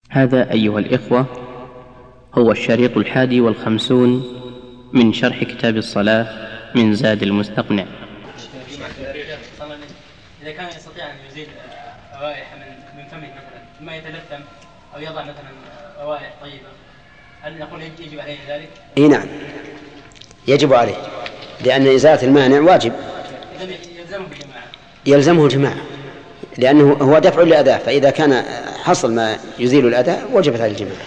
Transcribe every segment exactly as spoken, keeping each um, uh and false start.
هذا أيها الإخوة هو الشريط الحادي والخمسون من شرح كتاب الصلاة من زاد المستقنع. إذا كان يستطيع أن يزيل روائح من فمه مثلا ثم يتلثم أو يضع مثلا روائح طيبة، هل نقول يجب عليه ذلك؟ إيه نعم يجب عليه، لأن إزالة المانع واجب. يلزمه الجماعة يلزمه الجماعة لأنه هو دفع للأذى، فإذا كان حصل ما يزيل الأذى وجبت على الجماعة.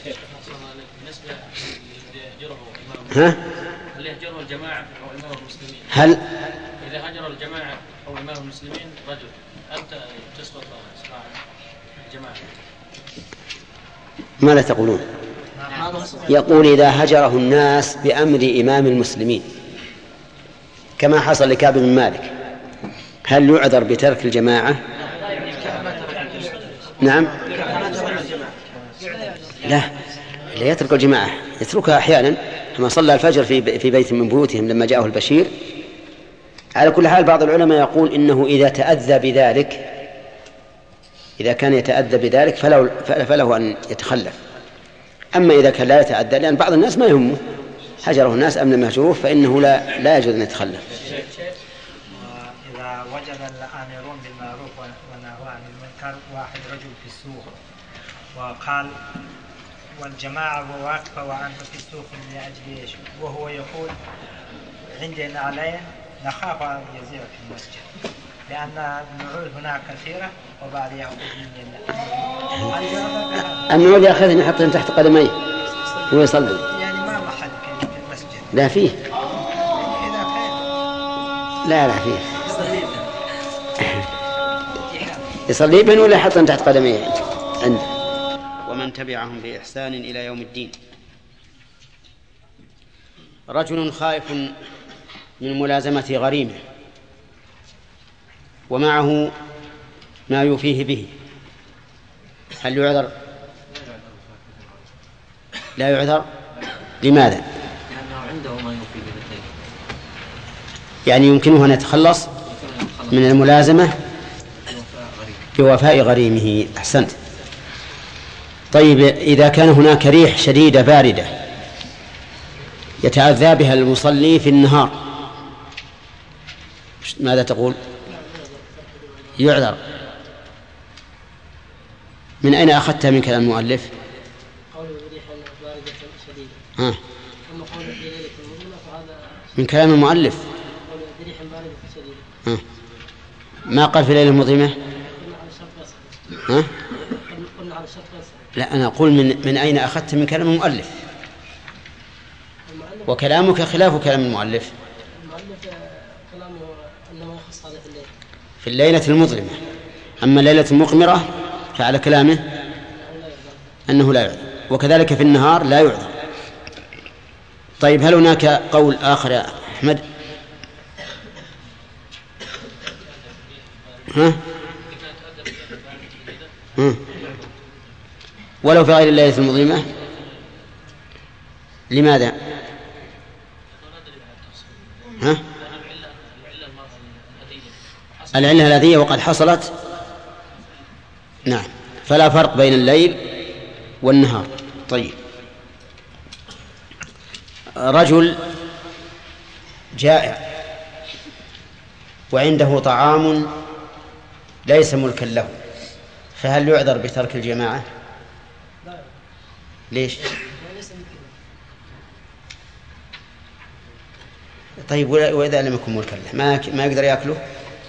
ها؟ هل يهجره الجماعة أو إمام المسلمين؟ هل إذا هجر الجماعة أو إمام المسلمين رجل أنت تسقط صلاة الجماعة؟ ماذا تقولون؟ يقول إذا هجره الناس بأمر إمام المسلمين كما حصل لكعب بن مالك، هل يعذر بترك الجماعة؟ نعم. لا لا يترك الجماعة، يتركها أحيانا كما صلى الفجر في في بيت من بيوتهم لما جاءه البشير. على كل حال بعض العلماء يقول إنه إذا تأذى بذلك، إذا كان يتأذى بذلك فله, فله أن يتخلف. أما إذا كان لا يتأذى، لأن بعض الناس ما يهمه هجره الناس أم لم يهجروه، فإنه لا لا يجوز أن يتخلف. إذا وجد الآمرون بالمعروف والنهون عن المنكر واحد رجل في السوق وقال والجماعة واقفة وأنت في السوق لأجل إيش، وهو يقول عندنا عليه نخاف أن يزيغ في المسجد لأن النعول هناك كثيرة وبعد يأخذ مني النعول يأخذ يحطهم تحت قدميه ويصلي، يعني ما محل في المسجد. لا فيه، إذا كان لا لا فيه يصلي بهم ولا يحطهم تحت قدميه عنده. ومن تبعهم بإحسان إلى يوم الدين. رجل خائف من ملازمة غريمه ومعه ما يوفيه به، هل يعذر؟ لا يعذر. لماذا؟ لأنه عنده ما يوفيه به، يعني يمكنه أن يتخلص من الملازمة بوفاء غريمه. أحسنت. طيب إذا كان هناك ريح شديدة باردة يتأذى بها المصلي في النهار، ماذا تقول؟ يعذر. من أين أخذتها من كلام المؤلف؟ ها. من كلام المؤلف. ها. ما قال في ليلة مظلمة؟ ها؟ لا أنا أقول من, من أين أخذت من كلام المؤلف؟ وكلامك خلاف كلام المؤلف. المؤلف كلامه أنه يخص هذا في الليل في الليلة المظلمة، أما الليلة المقمرة فعلى كلامه أنه لا يعذر، وكذلك في النهار لا يعذر. طيب هل هناك قول آخر يا أحمد؟ ها؟ ها؟ ولو في غير الليلة المظلمة، لماذا؟ ها؟ العلة الذية وقد حصلت. نعم، فلا فرق بين الليل والنهار. طيب رجل جائع وعنده طعام ليس ملكا له، فهل يعذر بترك الجماعة؟ ليش؟ طيب وإذا لم يكن ملكا له ما ما يقدر يأكله؟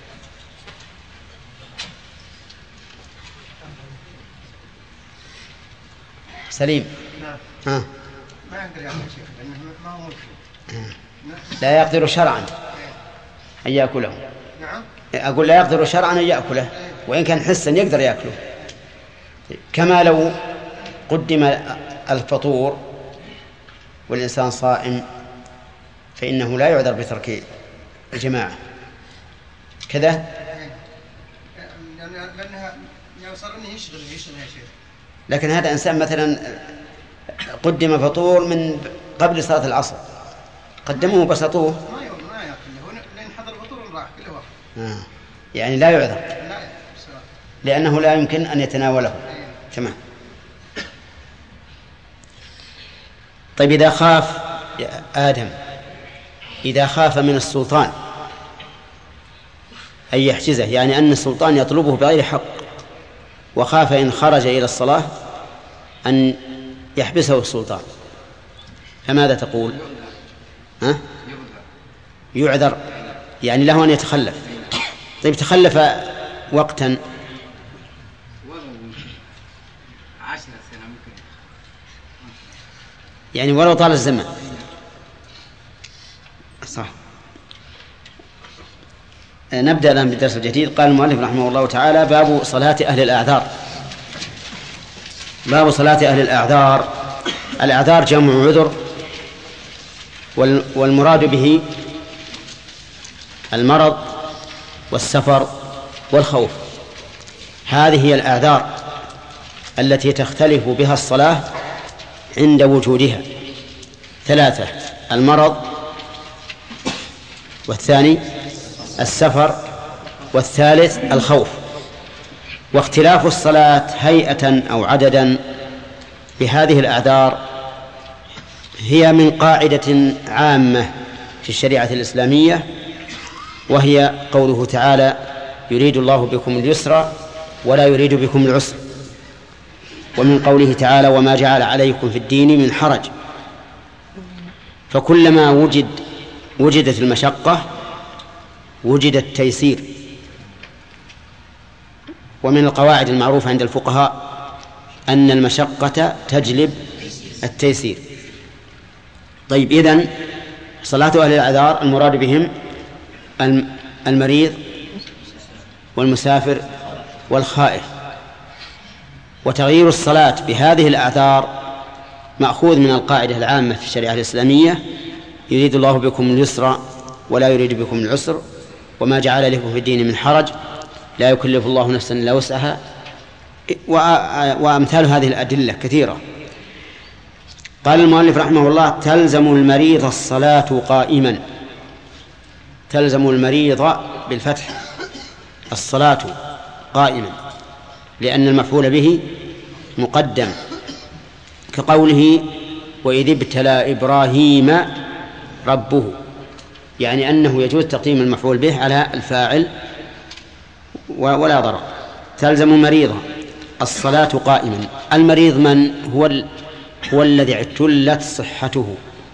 سليم. ها. ما يقدر يأكل شيء لأنه ما هو ملك. لا يقدر شرعا أن يأكله. نعم. أقول لا يقدر شرعا أن يأكله، وإن كان حسا يقدر يأكله. كما لو قدم الفطور والإنسان صائم فإنه لا يعذر بترك الجماعة كذا، لأنها يصير إنه يشغل يشغل يا شيخ. لكن هذا إنسان مثلا قدم فطور من قبل صلاة العصر قدموه بسطوه ما يأكل ما يأكل لأن حضر الفطور راح كله واحد. آه. يعني لا يعذر لا لأنه لا يمكن أن يتناوله. تمام. طيب إذا خاف آدم إذا خاف من السلطان أن يحجزه، يعني أن السلطان يطلبه بغير حق، وخاف إن خرج إلى الصلاة أن يحبسه السلطان، فماذا تقول؟ ها؟ يعذر، يعني له أن يتخلف. طيب تخلف وقتا يعني ولو طال الزمن، صح. نبدأ الآن بالدرس الجديد. قال المؤلف رحمه الله تعالى: باب صلاة أهل الأعذار. باب صلاة أهل الأعذار. الأعذار جمع عذر، والمراد به المرض والسفر والخوف. هذه هي الأعذار التي تختلف بها الصلاة عند وجودها. ثلاثة: المرض، والثاني السفر، والثالث الخوف. واختلاف الصلاة هيئة أو عددا بهذه الأعذار هي من قاعدة عامة في الشريعة الإسلامية، وهي قوله تعالى: يريد الله بكم اليسر ولا يريد بكم العسر. ومن قوله تعالى: وما جعل عليكم في الدين من حرج. فكلما وجد وجدت المشقة وجد التيسير. ومن القواعد المعروفة عند الفقهاء أن المشقة تجلب التيسير. طيب، إذن صلاة أهل الأعذار المراد بهم المريض والمسافر والخائف. وتغيير الصلاة بهذه الأعذار مأخوذ من القاعدة العامة في الشريعة الإسلامية: يريد الله بكم اليسر ولا يريد بكم العسر، وما جعل لكم في الدين من حرج، لا يكلف الله نفسا إلا وسعها. وأمثال هذه الأدلة كثيرة. قال المؤلف رحمه الله: تلزم المريض الصلاة قائما. تلزم المريض بالفتح الصلاة قائما، لأن المفعول به مقدم، كقوله: وإذ ابتلى إبراهيم ربه، يعني أنه يجوز تقديم المفعول به على الفاعل ولا ضرر. تلزم مريضا الصلاة قائما. المريض من هو؟ ال... هو الذي اعتلت صحته،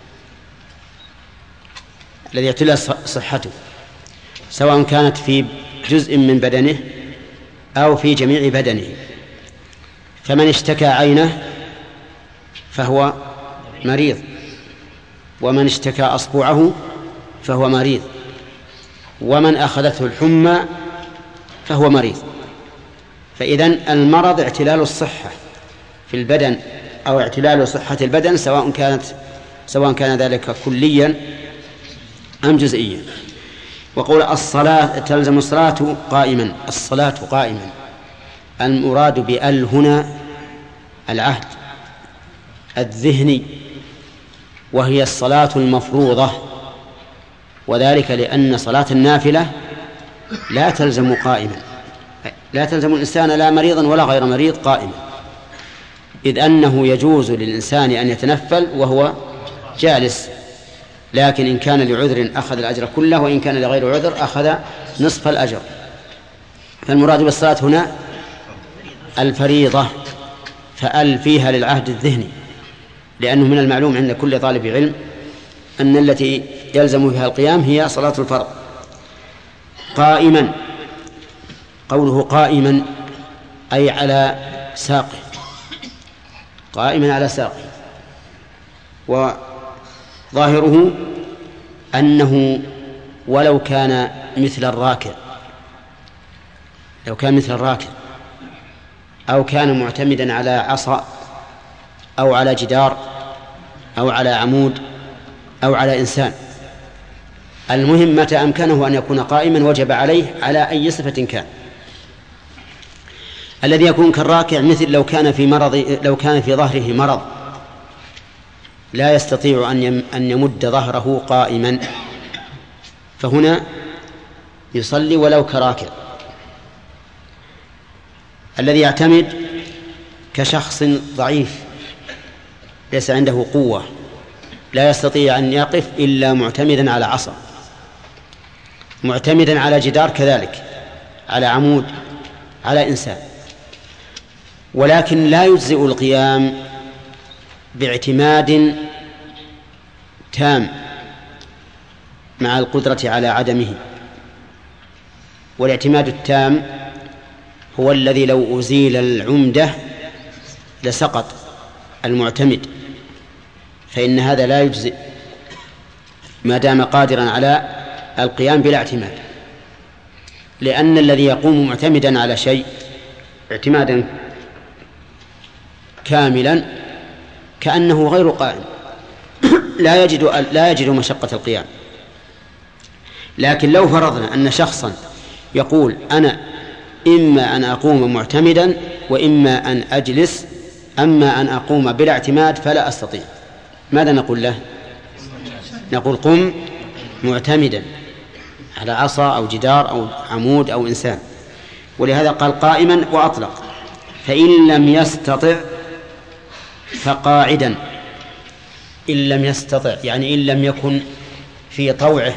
الذي اعتلت صحته، سواء كانت في جزء من بدنه أو في جميع بدنه. فمن اشتكى عينه فهو مريض، ومن اشتكى أصبعه فهو مريض، ومن أخذته الحمى فهو مريض. فإذن المرض اعتلال الصحة في البدن أو اعتلال صحة البدن، سواء كانت سواء كان ذلك كليا أم جزئيا. وقول الصلاة تلزم الصلاة قائما. الصلاة قائما المراد بأل هنا العهد الذهني، وهي الصلاة المفروضة، وذلك لأن صلاة النافلة لا تلزم قائما، لا تلزم الإنسان لا مريضا ولا غير مريض قائما، إذ أنه يجوز للإنسان أن يتنفل وهو جالس، لكن إن كان لعذر أخذ الأجر كله، وإن كان لغير عذر أخذ نصف الأجر. فالمراد بالصلاة هنا الفريضة، فأل فيها للعهد الذهني، لأنه من المعلوم عند كل طالب علم أن التي يلزم فيها القيام هي صلاة الفرض. قائما، قوله قائما أي على ساقه، قائما على ساقه. وظاهره أنه ولو كان مثل الراكع، لو كان مثل الراكع أو كان معتمدا على عصا أو على جدار أو على عمود أو على إنسان، المهم متى أمكنه أن يكون قائما وجب عليه على أي صفة كان. الذي يكون كالراكع مثل لو كان في مرض، لو كان في ظهره مرض لا يستطيع أن يمد ظهره قائما، فهنا يصلي ولو كراكع. الذي يعتمد كشخص ضعيف ليس عنده قوة لا يستطيع أن يقف إلا معتمدا على عصا، معتمدا على جدار كذلك، على عمود، على إنسان. ولكن لا يجزئ القيام باعتماد تام مع القدرة على عدمه. والاعتماد التام هو الذي لو أزيل العمدة لسقط المعتمد، فإن هذا لا يجزئ ما دام قادرا على القيام بلا اعتماد، لأن الذي يقوم معتمدا على شيء اعتمادا كاملا كأنه غير قائم، لا يجد لا يجد مشقة القيام. لكن لو فرضنا أن شخصا يقول أنا إما أن أقوم معتمدا وإما أن أجلس، أما أن أقوم بلا اعتماد فلا أستطيع، ماذا نقول له؟ نقول قم معتمدا على عصا أو جدار أو عمود أو إنسان. ولهذا قال قائما وأطلق، فإن لم يستطع فقاعدا. إن لم يستطع يعني إن لم يكن في طوعه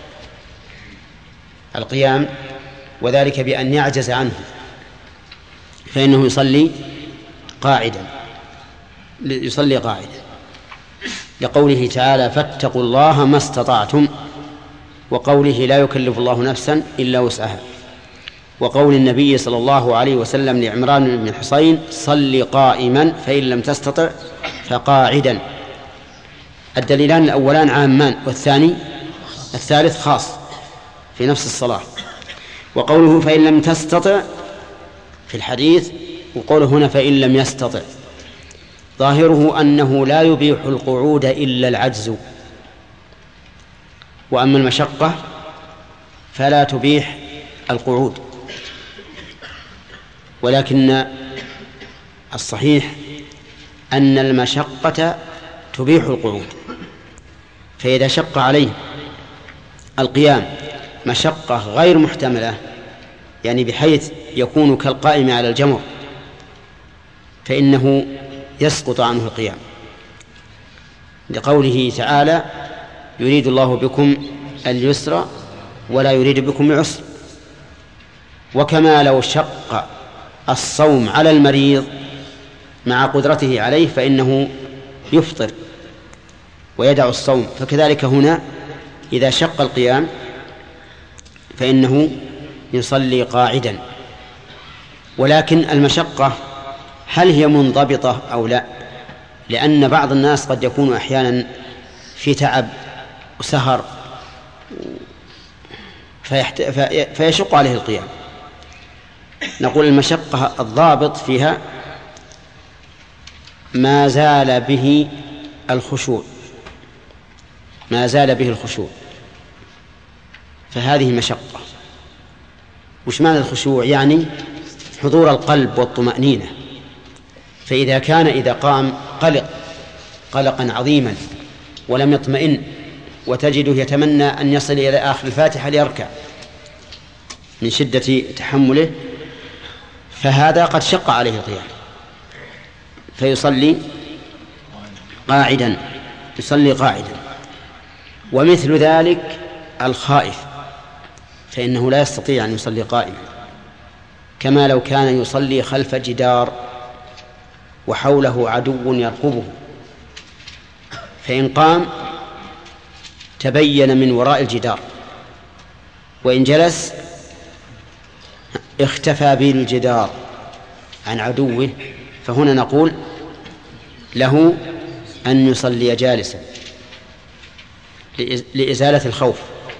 القيام، وذلك بأن يعجز عنه، فإنه يصلي قاعدا، يصلي قاعدا، لقوله تعالى فاتقوا الله ما استطعتم، وقوله لا يكلف الله نفسا إلا وسعها، وقول النبي صلى الله عليه وسلم لعمران بن حصين صل قائما فإن لم تستطع فقاعدا. الدليلان الأولان عامان، والثاني الثالث خاص في نفس الصلاة. وقوله فإن لم تستطع في الحديث، وقوله هنا فإن لم يستطع، ظاهره أنه لا يبيح القعود إلا العجز، وأما المشقة فلا تبيح القعود. ولكن الصحيح أن المشقة تبيح القعود، فإذا شق عليه القيام مشقة غير محتملة، يعني بحيث يكون كالقائم على الجمر، فإنه يسقط عنه القيام، لقوله تعالى يريد الله بكم اليسر ولا يريد بكم العسر. وكما لو شق الصوم على المريض مع قدرته عليه فإنه يفطر ويدع الصوم، فكذلك هنا إذا شق القيام فإنه يصلي قاعدا. ولكن المشقة هل هي منضبطة أو لا؟ لأن بعض الناس قد يكون أحيانا في تعب وسهر فيحت... فيشق عليه القيام. نقول المشقة الضابط فيها ما زال به الخشوع، ما زال به الخشوع، فهذه مشقة. وش معنى الخشوع؟ يعني حضور القلب والطمأنينة. فإذا كان إذا قام قلق قلقا عظيما ولم يطمئن، وتجده يتمنى أن يصل إلى آخر الفاتحة ليركع من شدة تحمله، فهذا قد شق عليه القيام، فيصلي قاعدا، يصلي قاعدا. ومثل ذلك الخائف، فإنه لا يستطيع أن يصلي قائما، كما لو كان يصلي خلف جدار وحوله عدو يرقبه، فإن قام تبين من وراء الجدار، وإن جلس اختفى بالجدار عن عدوه، فهنا نقول له أن يصلي جالسا لإزالة الخوف.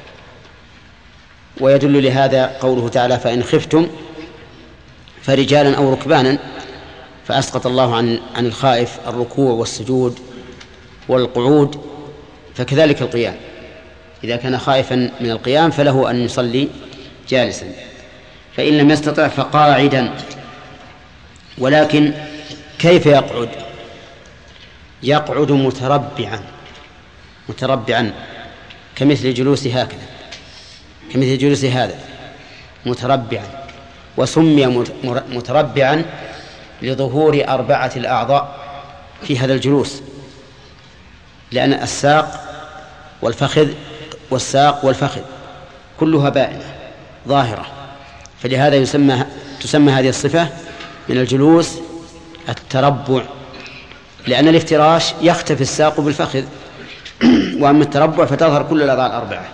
ويدل لهذا قوله تعالى فإن خفتم فرجالا أو ركبانا، فأسقط الله عن عن الخائف الركوع والسجود والقعود، فكذلك القيام إذا كان خائفا من القيام فله أن يصلي جالسا. فإن لم يستطع فقاعدا. ولكن كيف يقعد؟ يقعد متربعا، متربعا كمثل جلوس هكذا، كمثل جلوس هذا متربعا. وسمي متربعا لظهور أربعة الأعضاء في هذا الجلوس، لأن الساق والفخذ والساق والفخذ كلها بائنة ظاهرة، فلهذا يسمى تسمى هذه الصفة من الجلوس التربع، لأن الافتراش يختفي الساق بالفخذ، وأما التربع فتظهر كل الأعضاء الأربعة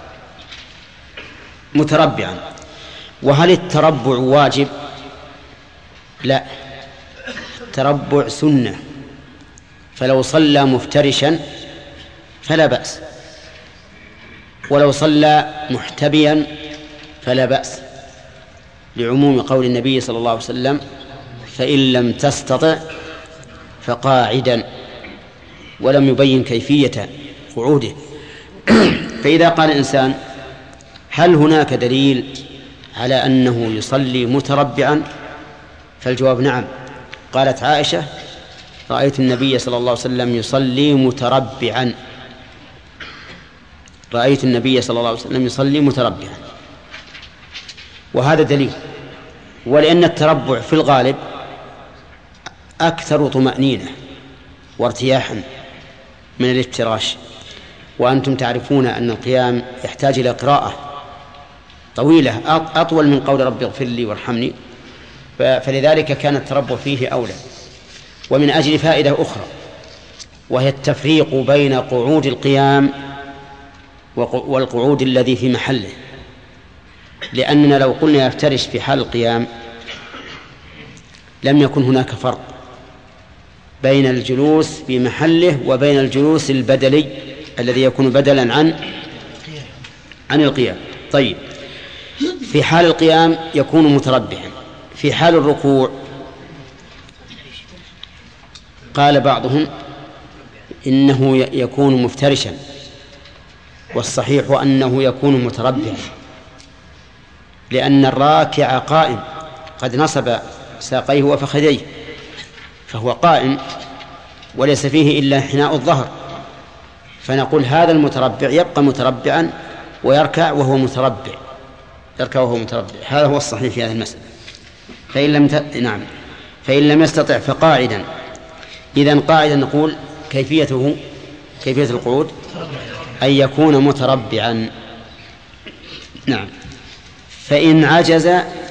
متربعا. وهل التربع واجب؟ لا، التربع سنة، فلو صلى مفترشا فلا بأس، ولو صلى محتبيا فلا بأس، لعموم قول النبي صلى الله عليه وسلم: فإن لم تستطع فقاعدا، ولم يبين كيفية قعوده. فإذا قال الإنسان: هل هناك دليل على أنه يصلي متربعا؟ فالجواب نعم. قالت عائشة: رأيت النبي صلى الله عليه وسلم يصلي متربعا، رأيت النبي صلى الله عليه وسلم يصلي متربعا. وهذا دليل، ولأن التربع في الغالب أكثر طمأنينة وارتياحا من الافتراش، وأنتم تعرفون أن القيام يحتاج إلى قراءة طويلة أطول من قول رب اغفر لي وارحمني، فلذلك كان التربع فيه أولى. ومن أجل فائدة أخرى، وهي التفريق بين قعود القيام والقعود الذي في محله، لأننا لو قلنا يفترش في حال القيام لم يكن هناك فرق بين الجلوس في محله وبين الجلوس البدلي الذي يكون بدلا عن عن القيام. طيب، في حال القيام يكون متربعا، في حال الركوع قال بعضهم إنه يكون مفترشا، والصحيح أنه يكون متربعا، لأن الراكع قائم قد نصب ساقيه وفخذيه، فهو قائم وليس فيه إلا انحناء الظهر، فنقول هذا المتربع يبقى متربعا ويركع وهو متربع، يركع وهو متربع. هذا هو الصحيح في هذه المسألة. فإن لم ت... نعم فإن لم يستطع فقاعدا. إذن قاعدا نقول كيفيته كيفية القعود أن يكون متربعا. نعم. فإن عجز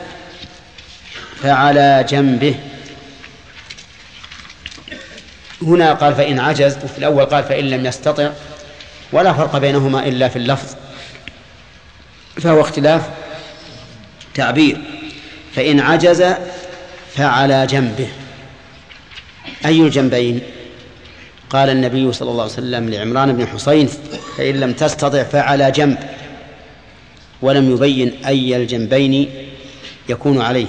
فعلى جنبه. هنا قال فإن عجز، وفي الأول قال فإن لم يستطع، ولا فرق بينهما إلا في اللفظ، فهو اختلاف تعبير. فإن عجز فعلى جنبه. أي الجنبين؟ قال النبي صلى الله عليه وسلم لعمران بن حسين: فإن لم تستطع فعلى جنب، ولم يبين أي الجنبين يكون عليه.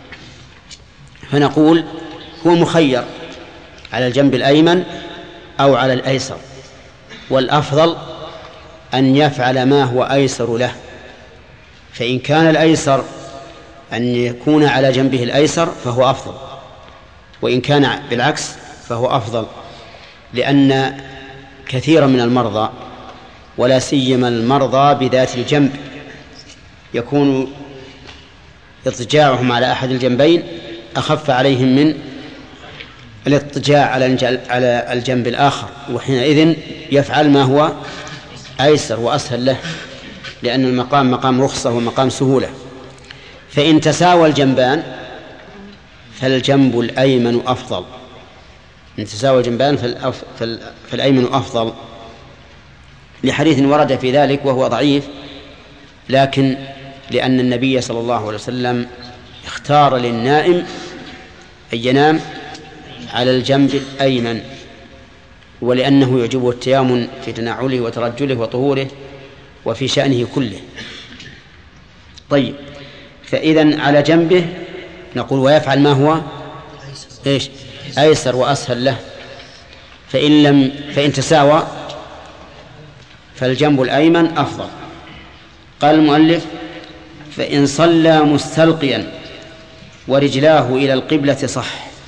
فنقول هو مخير على الجنب الأيمن أو على الأيسر، والأفضل أن يفعل ما هو أيسر له. فإن كان الأيسر أن يكون على جنبه الأيسر فهو أفضل، وإن كان بالعكس فهو أفضل، لأن كثيرا من المرضى ولا سيما المرضى بذات الجنب يكون اضطجاعهم على أحد الجنبين أخف عليهم من الاضطجاع على الجنب الآخر، وحينئذ يفعل ما هو أيسر وأسهل له، لأن المقام مقام رخصة ومقام سهولة. فإن تساوى الجنبان فالجنب الأيمن أفضل، إن تساوى الجنبان فالأف... فال... فالأيمن أفضل، لحديث ورد في ذلك وهو ضعيف، لكن لأن النبي صلى الله عليه وسلم اختار للنائم أن ينام على الجنب الأيمن، ولأنه يعجبه التيامن في تنعله وترجله وطهوره وفي شأنه كله. طيب، فإذن على جنبه نقول ويفعل ما هو إيش أيسر وأسهل له. فإن لم فإن تساوى فالجنب الأيمن أفضل. قال المؤلف: فإن صلى مستلقيا ورجلاه إلى القبلة صح.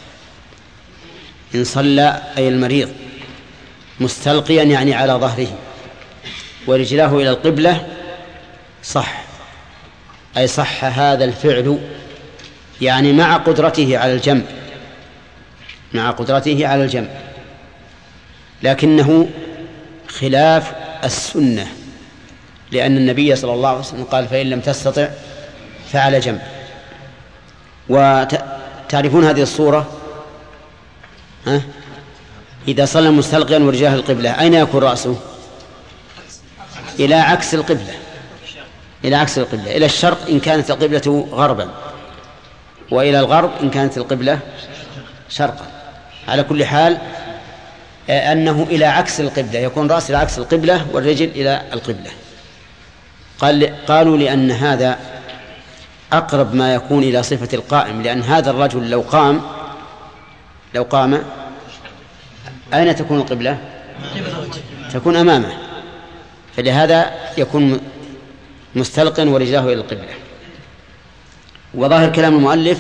إن صلى أي المريض مستلقيا يعني على ظهره ورجلاه إلى القبلة صح، أي صح هذا الفعل، يعني مع قدرته على الجنب، مع قدرته على الجنب، لكنه خلاف السنة، لأن النبي صلى الله عليه وسلم قال فإن لم تستطع فعلى جنب. وتعرفون هذه الصورة؟ ها؟ إذا صلى مستلقيا ورجاه القبلة أين يكون رأسه؟ إلى عكس القبلة، إلى عكس القبلة، إلى الشرق إن كانت القبلة غربا، وإلى الغرب إن كانت القبلة شرقا. على كل حال أنه إلى عكس القبلة، يكون رأس إلى عكس القبلة والرجل إلى القبلة. قال قالوا لأن هذا أقرب ما يكون إلى صفة القائم، لأن هذا الرجل لو قام لو قام أين تكون القبلة؟ تكون أمامه، فلهذا يكون مستلقا ورجلاه إلى القبلة. وظاهر كلام المؤلف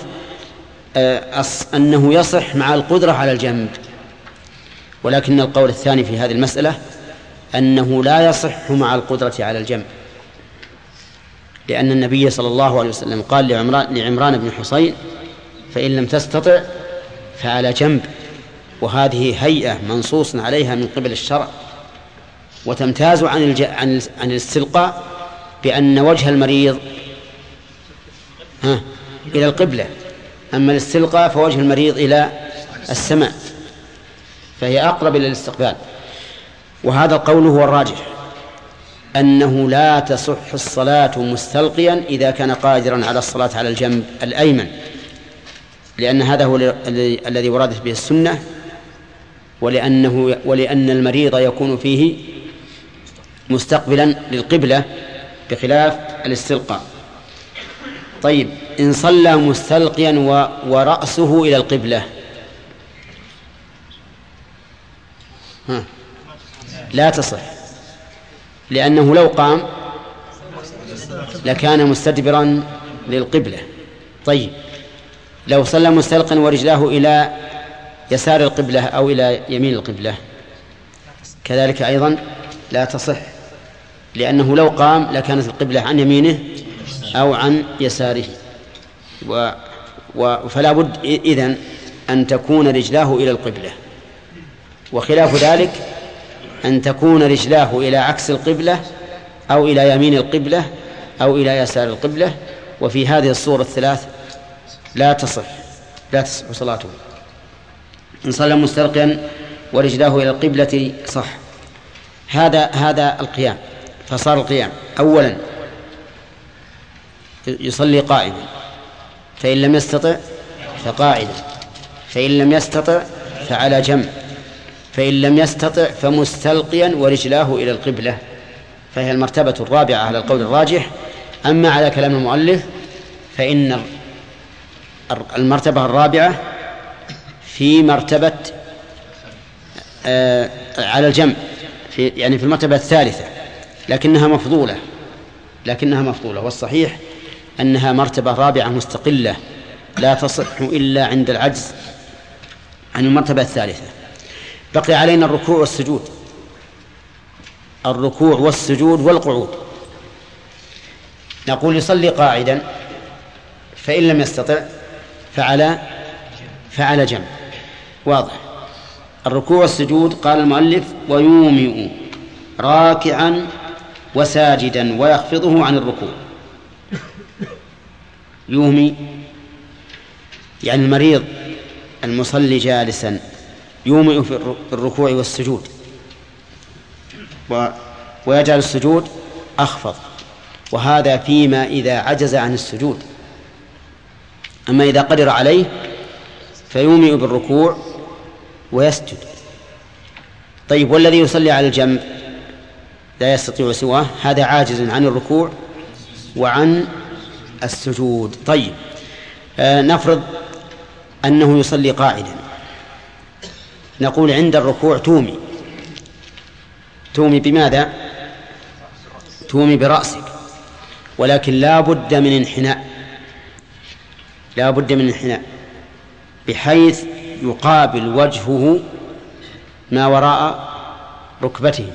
أنه يصح مع القدرة على الجنب، ولكن القول الثاني في هذه المسألة أنه لا يصح مع القدرة على الجنب، لأن النبي صلى الله عليه وسلم قال لعمران, لعمران بن حصين فإن لم تستطع فعلى جنب، وهذه هيئة منصوص عليها من قبل الشرع، وتمتاز عن, الج... عن... عن الاستلقاء بأن وجه المريض ها إلى القبلة، أما الاستلقاء فوجه المريض إلى السماء، فهي أقرب إلى الاستقبال. وهذا القول هو الراجح، أنه لا تصح الصلاة مستلقيا إذا كان قادرا على الصلاة على الجنب الأيمن، لأن هذا هو الذي وردت به السنة، ولأنه ولأن المريض يكون فيه مستقبلا للقبلة بخلاف الاستلقاء. طيب، إن صلى مستلقيا ورأسه إلى القبلة ها لا تصح، لأنه لو قام لكان مستدبرا للقبلة. طيب، لو صلى مستلقا ورجلاه إلى يسار القبلة أو إلى يمين القبلة كذلك أيضا لا تصح، لأنه لو قام لكانت القبلة عن يمينه أو عن يساره، و... و... فلا بد إذن أن تكون رجلاه إلى القبلة، وخلاف ذلك أن تكون رجلاه إلى عكس القبلة أو إلى يمين القبلة أو إلى يسار القبلة، وفي هذه الصورة الثلاث لا تصح لا تصح صلاته. إن صلى مستلقيا ورجلاه إلى القبلة صح. هذا هذا القيام، فصار القيام أولا يصلي قائما، فإن لم يستطع فقاعدا، فإن لم يستطع فعلى جنب، فإن لم يستطع فمستلقيا ورجلاه إلى القبلة، فهي المرتبة الرابعة على القول الراجح. أما على كلام المؤلف فإن المرتبة الرابعة في مرتبة آه على الجنب، في يعني في المرتبة الثالثة، لكنها مفضولة لكنها مفضولة والصحيح أنها مرتبة رابعة مستقلة لا تصح إلا عند العجز عن المرتبة الثالثة. بقي علينا الركوع والسجود، الركوع والسجود والقعود. نقول يصلي قاعدا، فإن لم يستطع فعلى فعلى جنب، واضح. الركوع والسجود قال المؤلف ويومئ راكعا وساجدا ويخفضه عن الركوع. يومي يعني المريض المصلي جالسا يومئ في الركوع والسجود، ويجعل السجود أخفض، وهذا فيما إذا عجز عن السجود. أما إذا قدر عليه فيومئ بالركوع ويسجد. طيب، والذي يصلي على الجنب لا يستطيع سواه، هذا عاجز عن الركوع وعن السجود. طيب، آه نفرض أنه يصلي قاعدا، نقول عند الركوع تومي تومي بماذا؟ تومي برأسك، ولكن لا بد من انحناء لا بد من انحناء بحيث يقابل وجهه ما وراء ركبته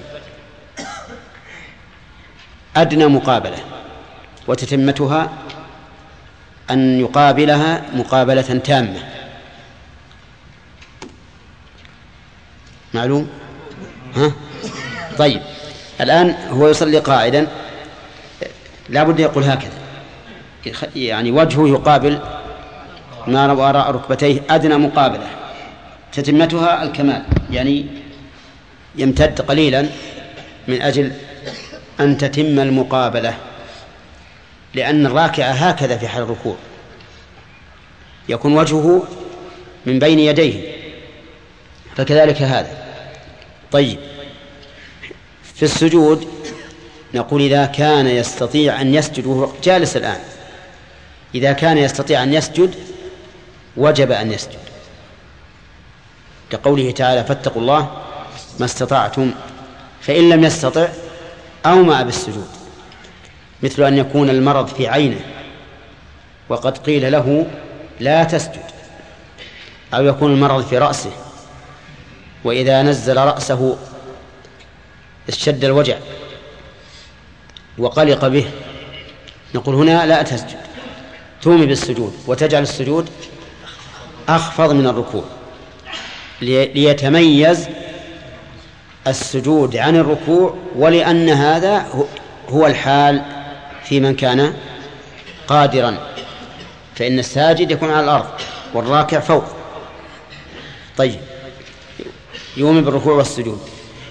أدنى مقابلة، وتتمتها أن يقابلها مقابلة تامة. معلوم؟ ها؟ طيب الآن هو يصلي قاعدا، لا بد يقول هكذا، يعني وجهه يقابل ما وراء ركبتيه أدنى مقابلة تتمتها الكمال، يعني يمتد قليلا من أجل أن تتم المقابلة، لأن الراكع هكذا في حال الركوع يكون وجهه من بين يديه، فكذلك هذا. طيب في السجود نقول إذا كان يستطيع أن يسجد وهو جالس الآن، إذا كان يستطيع أن يسجد وجب أن يسجد، كقوله تعالى فاتقوا الله ما استطعتم، فإن لم يستطع أومأ بالسجود، مثل أن يكون المرض في عينه وقد قيل له لا تسجد، أو يكون المرض في رأسه وإذا نزل رأسه اشتد الوجع وقلق به، نقول هنا لا تسجد، تومي بالسجود وتجعل السجود أخفض من الركوع ليتميز السجود عن الركوع، ولأن هذا هو الحال في من كان قادرا، فإن الساجد يكون على الأرض والراكع فوق. طيب يومي بالركوع والسجود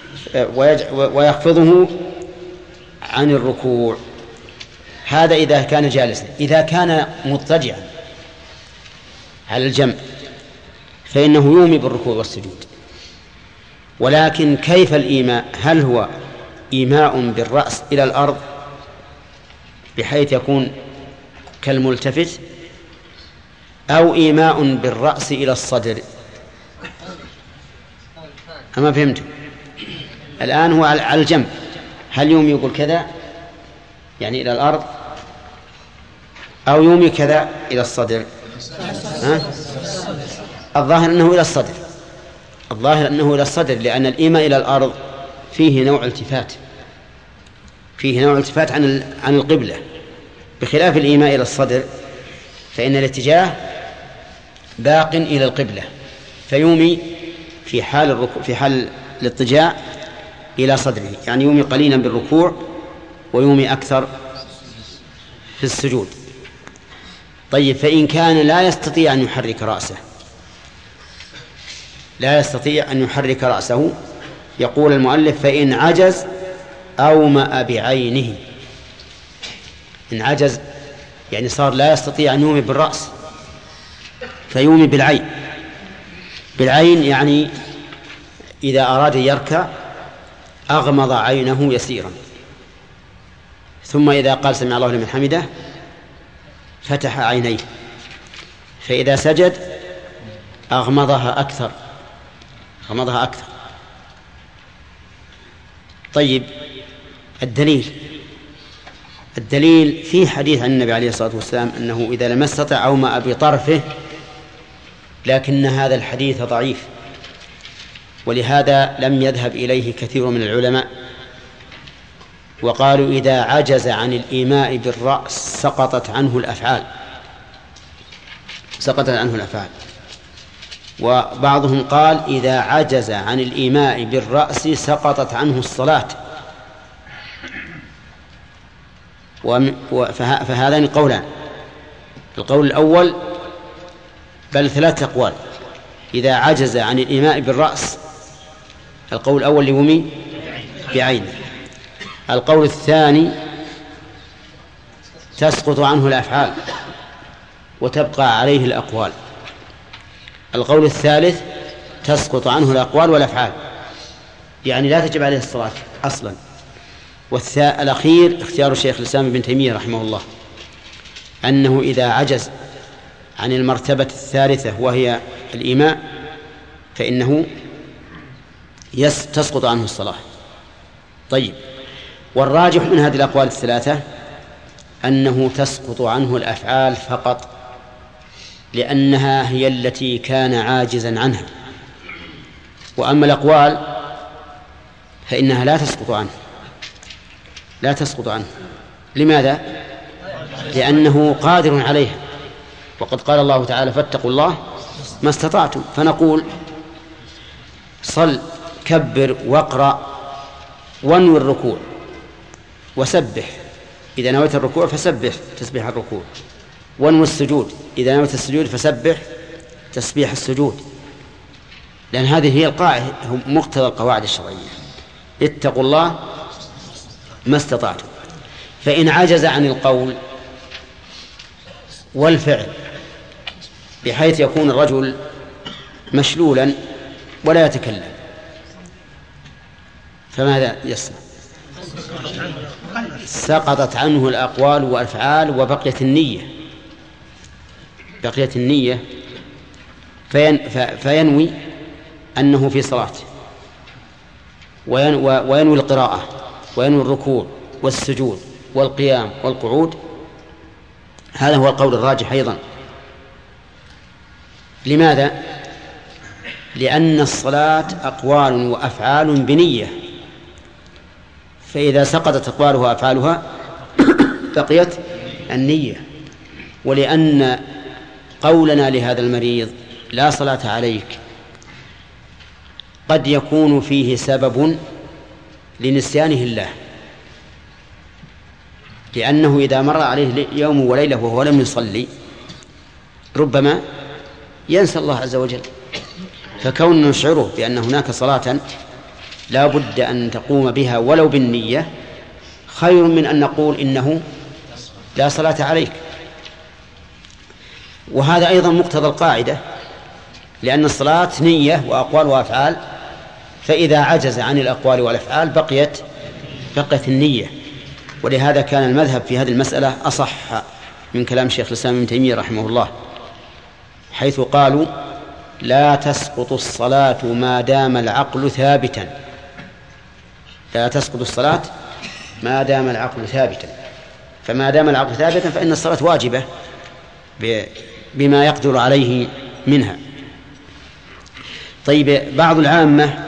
ويخفضه عن الركوع، هذا إذا كان جالسا. إذا كان مضطجعا على الجنب فإنه يومي بالركوع والسجود، ولكن كيف الإيماء؟ هل هو إيماء بالرأس إلى الأرض بحيث يكون كالملتفت، أو إيماء بالرأس إلى الصدر؟ أما فهمت؟ الآن هو على الجنب، هل يومي يقول كذا يعني إلى الأرض، أو يومي كذا إلى الصدر؟ ها؟ الظاهر أنه إلى الصدر، الظاهر أنه إلى الصدر، لأن الإيماء إلى الأرض فيه نوع التفات، فيه نوع التفات عن عن القبلة، بخلاف الإيماء إلى الصدر فإن الاتجاه باق إلى القبلة، فيومي في حال الركوع في حال الاضطجاع إلى صدره، يعني يومي قليلا بالركوع ويومي أكثر في السجود. طيب فإن كان لا يستطيع أن يحرك رأسه، لا يستطيع أن يحرك رأسه، يقول المؤلف فإن عجز أومأ بعينه. إن عجز يعني صار لا يستطيع أن يومي بالرأس فيومي بالعين. بالعين يعني إذا أراد يركع أغمض عينه يسيرا، ثم إذا قال سمع الله لمن حمده فتح عينيه، فإذا سجد أغمضها أكثر أغمضها أكثر. طيب الدليل الدليل في حديث عن النبي عليه الصلاة والسلام أنه إذا لم يستطع أومأ بطرفه، لكن هذا الحديث ضعيف، ولهذا لم يذهب إليه كثير من العلماء، وقالوا إذا عجز عن الإيماء بالرأس سقطت عنه الأفعال سقطت عنه الأفعال وبعضهم قال إذا عجز عن الإيماء بالرأس سقطت عنه الصلاة. فهذان قولان، القول الأول بل ثلاثة أقوال، إذا عجز عن الإيماء بالرأس القول الأول يومي بعينه، القول الثاني تسقط عنه الأفعال وتبقى عليه الأقوال، القول الثالث تسقط عنه الأقوال والأفعال، يعني لا تجب عليه الصلاة أصلا. والأخير اختيار الشيخ الإسلام ابن تيمية رحمه الله، أنه إذا عجز عن المرتبة الثالثة وهي الإيماء فإنه تسقط عنه الصلاة. طيب والراجح من هذه الأقوال الثلاثة أنه تسقط عنه الأفعال فقط، لأنها هي التي كان عاجزا عنها، وأما الأقوال فإنها لا تسقط عنه لا تسقط عنه لماذا؟ لأنه قادر عليها، وقد قال الله تعالى فاتقوا الله ما استطعتم، فنقول صل كبر واقرأ وانوي الركوع وسبح إذا نويت الركوع فسبح تسبيح الركوع، وانوي السجود إذا نويت السجود فسبح تسبيح السجود، لأن هذه هي القاعدة، مقتضى القواعد الشرعية. اتقوا الله ما استطعتم. فإن عجز عن القول والفعل بحيث يكون الرجل مشلولا ولا يتكلم فماذا يصنع؟ سقطت عنه الأقوال والأفعال وبقيت النية، بقيت النية فين فينوي أنه في صلاة، وينوي القراءة وينوي الركوع والسجود والقيام والقعود. هذا هو القول الراجح أيضا. لماذا؟ لأن الصلاة أقوال وأفعال بنية، فإذا سقطت أقوالها وأفعالها بقيت النية. ولأن قولنا لهذا المريض لا صلاة عليك قد يكون فيه سبب لنسيانه الله، لأنه إذا مر عليه يوم وليلة وهو لم يصلي ربما ينسى الله عز وجل. فكون نشعره بأن هناك صلاة لا بد أن تقوم بها ولو بالنية خير من أن نقول إنه لا صلاة عليك. وهذا أيضا مقتضى القاعدة، لأن الصلاة نية وأقوال وأفعال، فإذا عجز عن الأقوال والأفعال بقيت بقيت النية. ولهذا كان المذهب في هذه المسألة أصح من كلام شيخ الإسلام ابن تيمية رحمه الله، حيث قالوا لا تسقط الصلاة ما دام العقل ثابتا، لا تسقط الصلاة ما دام العقل ثابتا، فما دام العقل ثابتا فإن الصلاة واجبة بما يقدر عليه منها. طيب، بعض العامة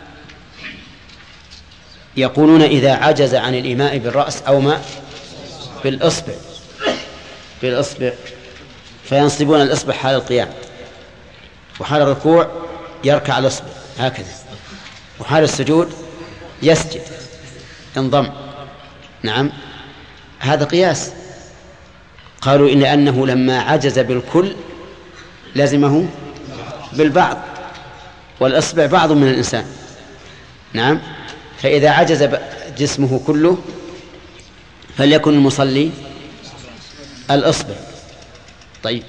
يقولون إذا عجز عن الإيماء بالرأس أو ما بالإصبع بالإصبع فينصبون الإصبع حال القيام، وحال الركوع يركع الإصبع هكذا، وحال السجود يسجد انضم. نعم، هذا قياس. قالوا إن أنه لما عجز بالكل لازمه بالبعض، والإصبع بعض من الإنسان. نعم، فإذا عجز جسمه كله فليكن المصلي الإصبع. طيب،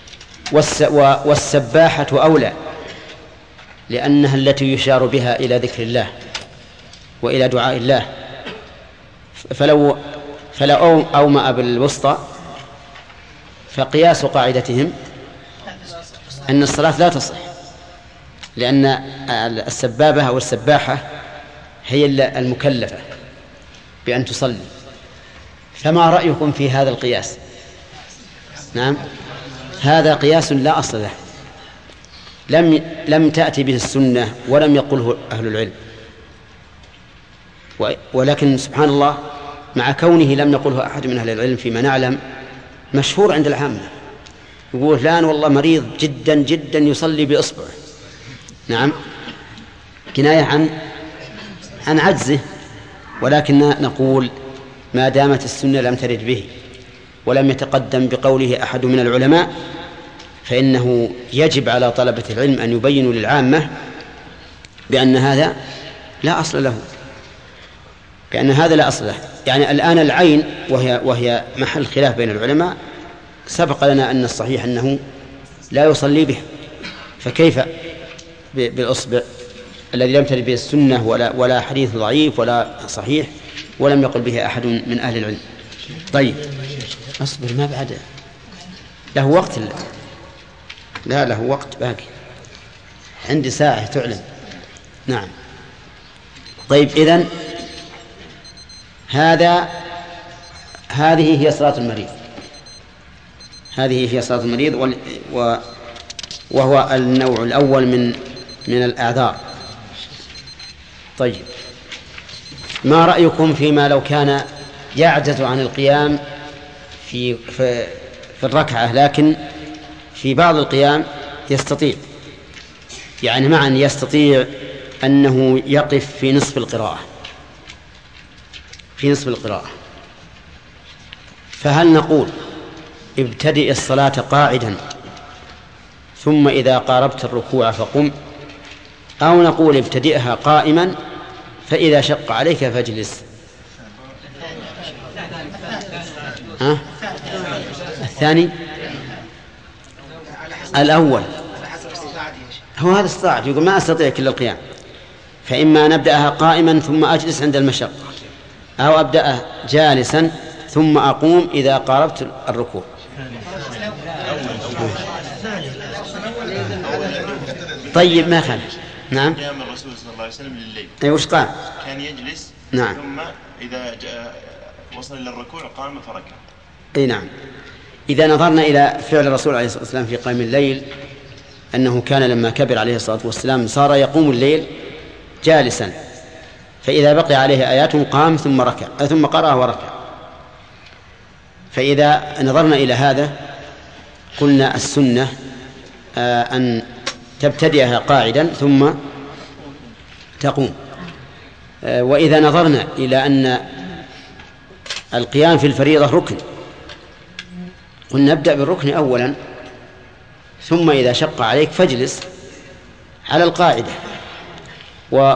والسباحة أولى، لأنها التي يشار بها إلى ذكر الله وإلى دعاء الله. فلو فلو أومأ بالوسطى فقياس قاعدتهم أن الصلاة لا تصح، لأن السبابة أو السباحة هي المكلفة بأن تصلي. فما رأيكم في هذا القياس؟ نعم، هذا قياس لا أصل له، لم لم تأتي به السنة ولم يقله أهل العلم، ولكن سبحان الله مع كونه لم يقله أحد من أهل العلم فيما نعلم مشهور عند العامة. يقول فلان والله مريض جدا جدا يصلي بإصبعه. نعم، كناية عن عن عجزه، ولكن نقول ما دامت السنة لم ترد به ولم يتقدم بقوله أحد من العلماء فإنه يجب على طلبة العلم أن يبينوا للعامة بأن هذا لا أصل له، بأن هذا لا أصل له. يعني الآن العين وهي, وهي محل خلاف بين العلماء سبق لنا أن الصحيح أنه لا يصلي به، فكيف بالأصبع الذي لم ترد به السنة ولا, ولا حديث ضعيف ولا صحيح ولم يقل به أحد من أهل العلم. طيب، أصبر، ما بعد له وقت؟ لا, لا له وقت باقي، عندي ساعة تعلم. نعم. طيب، إذن هذا هذه هي صلاة المريض، هذه هي صلاة المريض، وهو النوع الأول من من الأعذار. طيب، ما رأيكم فيما لو كان يعجز عن القيام في في, في الركعة، لكن في بعض القيام يستطيع، يعني معا يستطيع أنه يقف في نصف القراءة في نصف القراءة. فهل نقول ابتدئ الصلاة قاعدا ثم إذا قاربت الركوع فقم، أو نقول ابتدئها قائما فإذا شق عليك فاجلس؟ ها؟ الثاني الأول هو هذا استطاعت، يقول ما أستطيع كل القيام، فإما نبدأها قائما ثم أجلس عند المشقة، أو أبدأ جالسا ثم أقوم إذا قاربت الركوع. طيب ما خان. نعم. قيام الرسول صلى الله عليه وسلم لليل. أي وش قال؟ كان يجلس. نعم. ثم إذا جاء وصل إلى الركوع قام فركع. أي نعم. إذا نظرنا إلى فعل الرسول عليه الصلاة والسلام في قيام الليل أنه كان لما كبر عليه الصلاة والسلام صار يقوم الليل جالسا، فإذا بقي عليه آيات قام ثم ركع ثم قرأ وركع. فإذا نظرنا إلى هذا قلنا السنة أن تبتدئها قاعدا ثم تقوم. وإذا نظرنا إلى أن القيام في الفريضة ركن قلنا نبدأ بالركن أولا، ثم إذا شق عليك فاجلس على القاعدة. و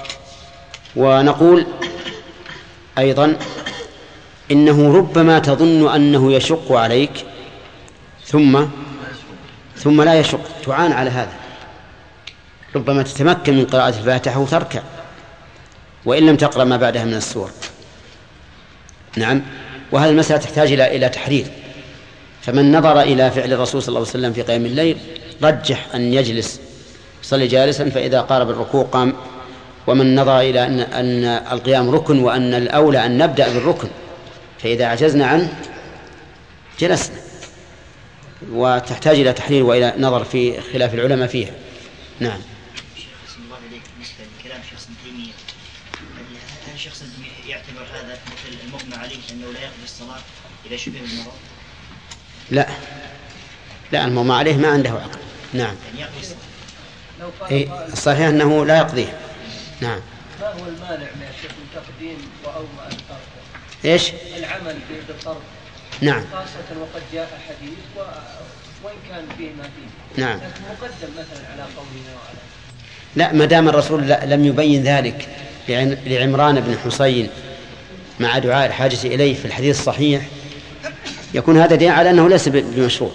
ونقول أيضا إنه ربما تظن أنه يشق عليك ثم ثم لا يشق، تعان على هذا، ربما تتمكن من قراءة الفاتحة وتركع وإن لم تقرأ ما بعدها من السور. نعم. وهذه المسألة تحتاج إلى إلى تحرير. فمن نظر إلى فعل الرسول صلى الله عليه وسلم في قيام الليل رجح أن يجلس يصلي جالسا فإذا قارب الركوع قام، ومن نظر إلى أن, أن القيام ركن وأن الأولى أن نبدأ بالركن فإذا عجزنا عنه جلسنا. وتحتاج إلى تحرير وإلى نظر في خلاف العلماء فيها. نعم. شيخ الله عليك بالنسبة لكلام شخص تيمية، هل شخص يعتبر هذا مثل المغمى عليه أنه لا يقضي الصلاة إذا شبه المرض؟ لا لا المغمى عليه ما عنده عقل. نعم. يعني يقضي الصلاة. إيه الصحيح أنه لا يقضيه. نعم. ما هو المانع من الشيخ من تقديم وأومأ الطرف؟ إيش؟ العمل بالطرف. نعم. خاصة وقد جاء حديث و... وإن كان فيه ما فيه. نعم. لكن مقدم مثلا على قولنا وعلى. لا ما دام الرسول لم يبين ذلك لعمران بن حسين مع دعاء الحاجة إليه في الحديث الصحيح يكون هذا دليل على أنه ليس بمشروع.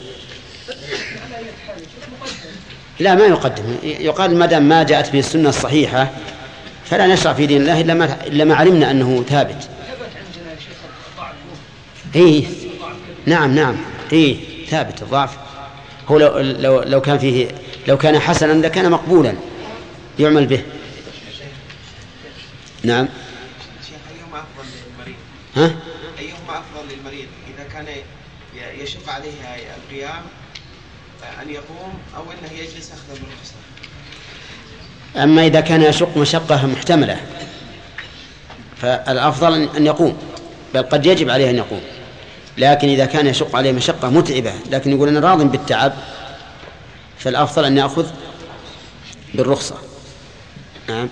لا ما يقدم، يقال ما دام ما جاءت به السنة الصحيحة فلا نشرع في دين الله إلا ما إلا ما علمنا أنه ثابت. إيه نعم نعم إيه ثابت الضعف. هو لو لو لو كان فيه لو كان حسنا لكان مقبولا يعمل به. نعم. شيخ أيهما أفضل للمريض؟ ها؟ أيهما أفضل للمريض إذا كان يشق عليه القيام أن يقوم أو أنه يجلس أخذ بالرخصة؟ أما إذا كان يشق مشقة محتملة فالأفضل أن يقوم، بل قد يجب عليه أن يقوم. لكن إذا كان يشق عليه مشقة متعبة لكن يقول أنا راض بالتعب فالأفضل أن يأخذ بالرخصة. نعم.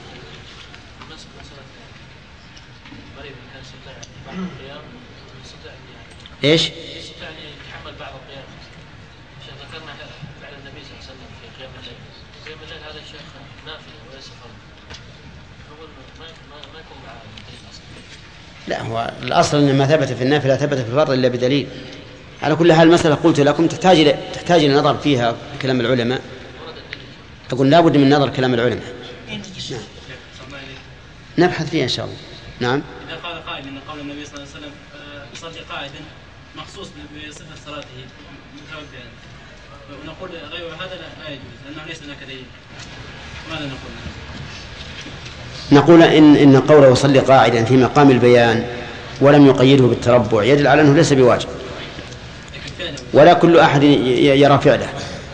إيش؟ يستطيع أن يتحمل بعض القيام. عشان ذكرنا فعل النبي صلى الله عليه وسلم في قيام الليل. قيام الليل هذا الشيخ نافل وليس فرض. نقول ما ما يكون مع الدليل أصلا. لا هو الأصل أن ما ثبت في النافلة ثبت في الفرض إلا بدليل. على كل حال المسألة قلت لكم تحتاج إلى تحتاج إلى نظر فيها كلام العلماء. أقول لا بد من نظر كلام العلماء. نعم. نبحث فيها إن شاء الله. نعم. إذا قال قائل إن قول النبي صلى الله عليه وسلم يصلي قاعدا مخصوص بصفة صلاته متوضئا، ونقول غير هذا لا يجوز لأنه ليس هناك دليل، ماذا نقول؟ نقول إن إن قوله يصلي قاعدا في مقام البيان ولم يقيده بالتربع يدل على أنه ليس بواجب، ولا كل أحد يرى فعله،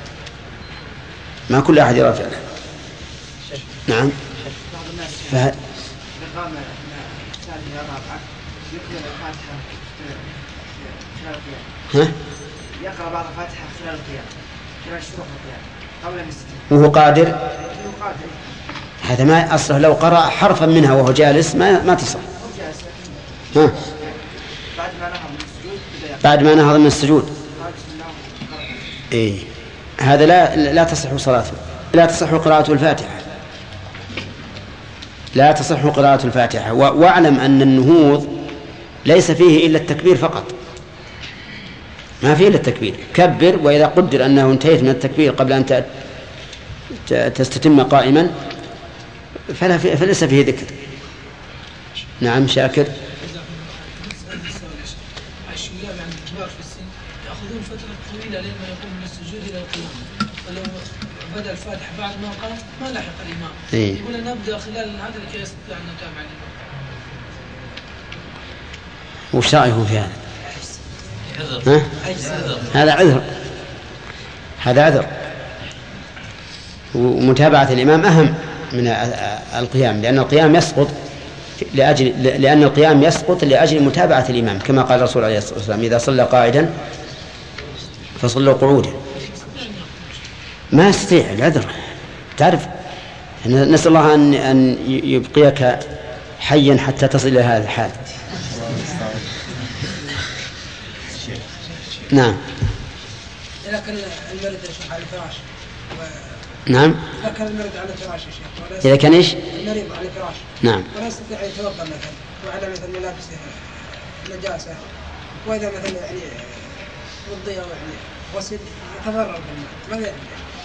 ما كل أحد يرى فعله. نعم. فهل ها؟ يقرأ بعض الفاتحة خلال القيام خلال الشروق القيام قبل الاستثناء وهو قادر. هذا ما أصله لو قرأ حرفا منها وهو جالس ما ما تصح. ها؟ بعد ما نهض من السجود. إيه هذا لا لا تصح صلاته، لا تصح قراءة الفاتحة، لا تصح قراءة الفاتحة. واعلم أن النهوض ليس فيه إلا التكبير فقط، ما فيه إلا التكبير. كبر، وإذا قدر أنه انتهيت من التكبير قبل أن تستتم قائما فلا في فليس فيه ذكر. نعم شاكر. الشباب يعني الكبار في السن يأخذون فترة طويلة لما يقوم من السجود إلى القيام، ولو بدأ الفاتحة بعد ما قرأ ما لاحق الإمام. إيه؟ يقول نبدأ خلال هذا لكي يستطيع أن نتابع الإمام. وش رأيكم في هذا؟ ها؟ هذا عذر، هذا عذر. ومتابعة الإمام أهم من القيام، لأن القيام يسقط لأجل لأن القيام يسقط لأجل متابعة الإمام، كما قال الرسول عليه الصلاة والسلام: إذا صلى قاعدا فصلوا قعودا. ما يستطيع العذر، تعرف نسأل الله أن أن يبقيك حيا حتى تصل إلى هذا الحال. نعم. إذا كان المرض يشرح على الفراش و... نعم. إذا كان المرض على الفراش يا شيخ. إذا كان إيش؟ المريض على الفراش. نعم. ولا يستطيع أن يتوضأ مثلا، وعلى مثلا ملابسه نجاسة، وإذا مثلا يعني وضي أو يعني غسل يتضرر بالماء، ماذا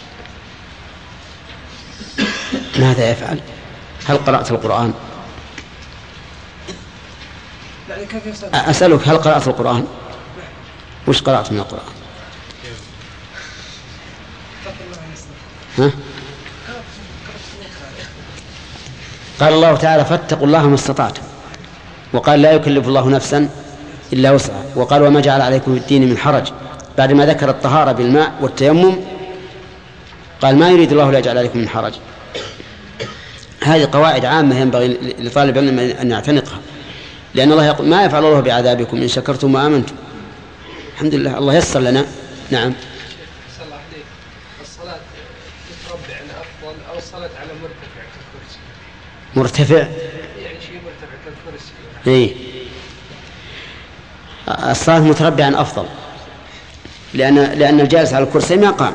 يفعل؟ ماذا يفعل؟ هل قرأت القرآن؟ يعني كيف يفعل؟ أسألك هل قرأت القرآن؟ وش قرأت من القرآن؟ ها؟ قال الله تعالى: فاتقوا الله ما استطعتم. وقال: لا يكلف الله نفسا إلا وسعها. وقال: وما جعل عليكم في الدين من حرج. بعد ما ذكر الطهارة بالماء والتيمم قال: ما يريد الله ليجعل عليكم من حرج. هذه قواعد عامة ينبغي لطالب العلم أن يعتنقها، لأن الله يقول: ما يفعل الله بعذابكم إن شكرتم وآمنتم. الحمد لله الله يسر لنا. نعم. الصلاة متربع أفضل أو الصلاة على مرتفع كالكرسي؟ مرتفع يعني شيء مرتفع كالكرسي. إيه، الصلاة متربعا أفضل، لأن لأن الجالس على الكرسي ما قام.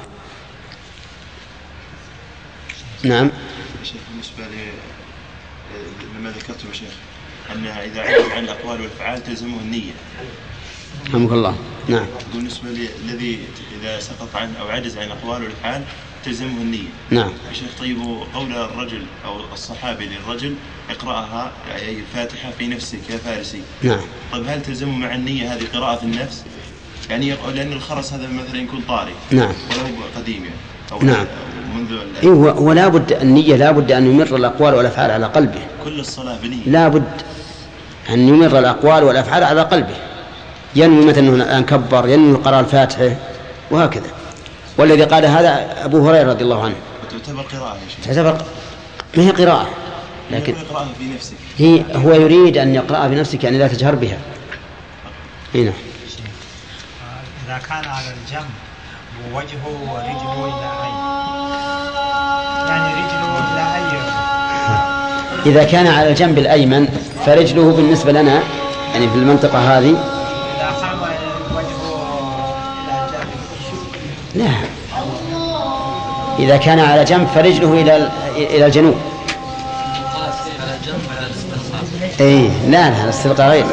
نعم. شيخ بالنسبة لي لما ذكرت يا شيخ أن إذا عجز عن الأقوال والأفعال تلزمه النية. رحمك الله. نعم. بالنسبة الذي إذا سقط عنه أو عجز عن الأقوال والأفعال تلزمه النية. نعم. يا شيخ طيب قول الرجل أو الصحابي للرجل اقرأها أي الفاتحة في نفسك يا فارسي. نعم. طيب هل تلزمه مع النية هذه قراءة في النفس؟ يعني يقول لأن الخرس هذا مثلا يكون طارئ. نعم. ولو قديم يعني. أو نعم. منذ إيه، ولا بد النية لا بد أن يمر الأقوال والأفعال على قلبه. كل الصلاة بنية. لا بد أن يمر الأقوال والأفعال على قلبه، ينوي مثلا أن كبر، ينوي قراءة الفاتحة وهكذا. والذي قال هذا أبو هريرة رضي الله عنه. تعتبر قراءة يا شيخ. تعتبر ما هي قراءة، لكن يقرأها في نفسك. هي هو يريد أن يقرأها في نفسك يعني لا تجهر بها. هنا إذا كان على الجنب ووجهه ورجله إلى أي، يعني رجله إلى أي. إذا كان على الجنب الأيمن فرجله بالنسبة لنا يعني في المنطقة هذه. إذا قام وجهه إلى الجنب. لا، إذا كان على جنب فرجله إلى إلى الجنوب. على جنب على الاستلقاء. إيه لا لا الاستلقاء غير.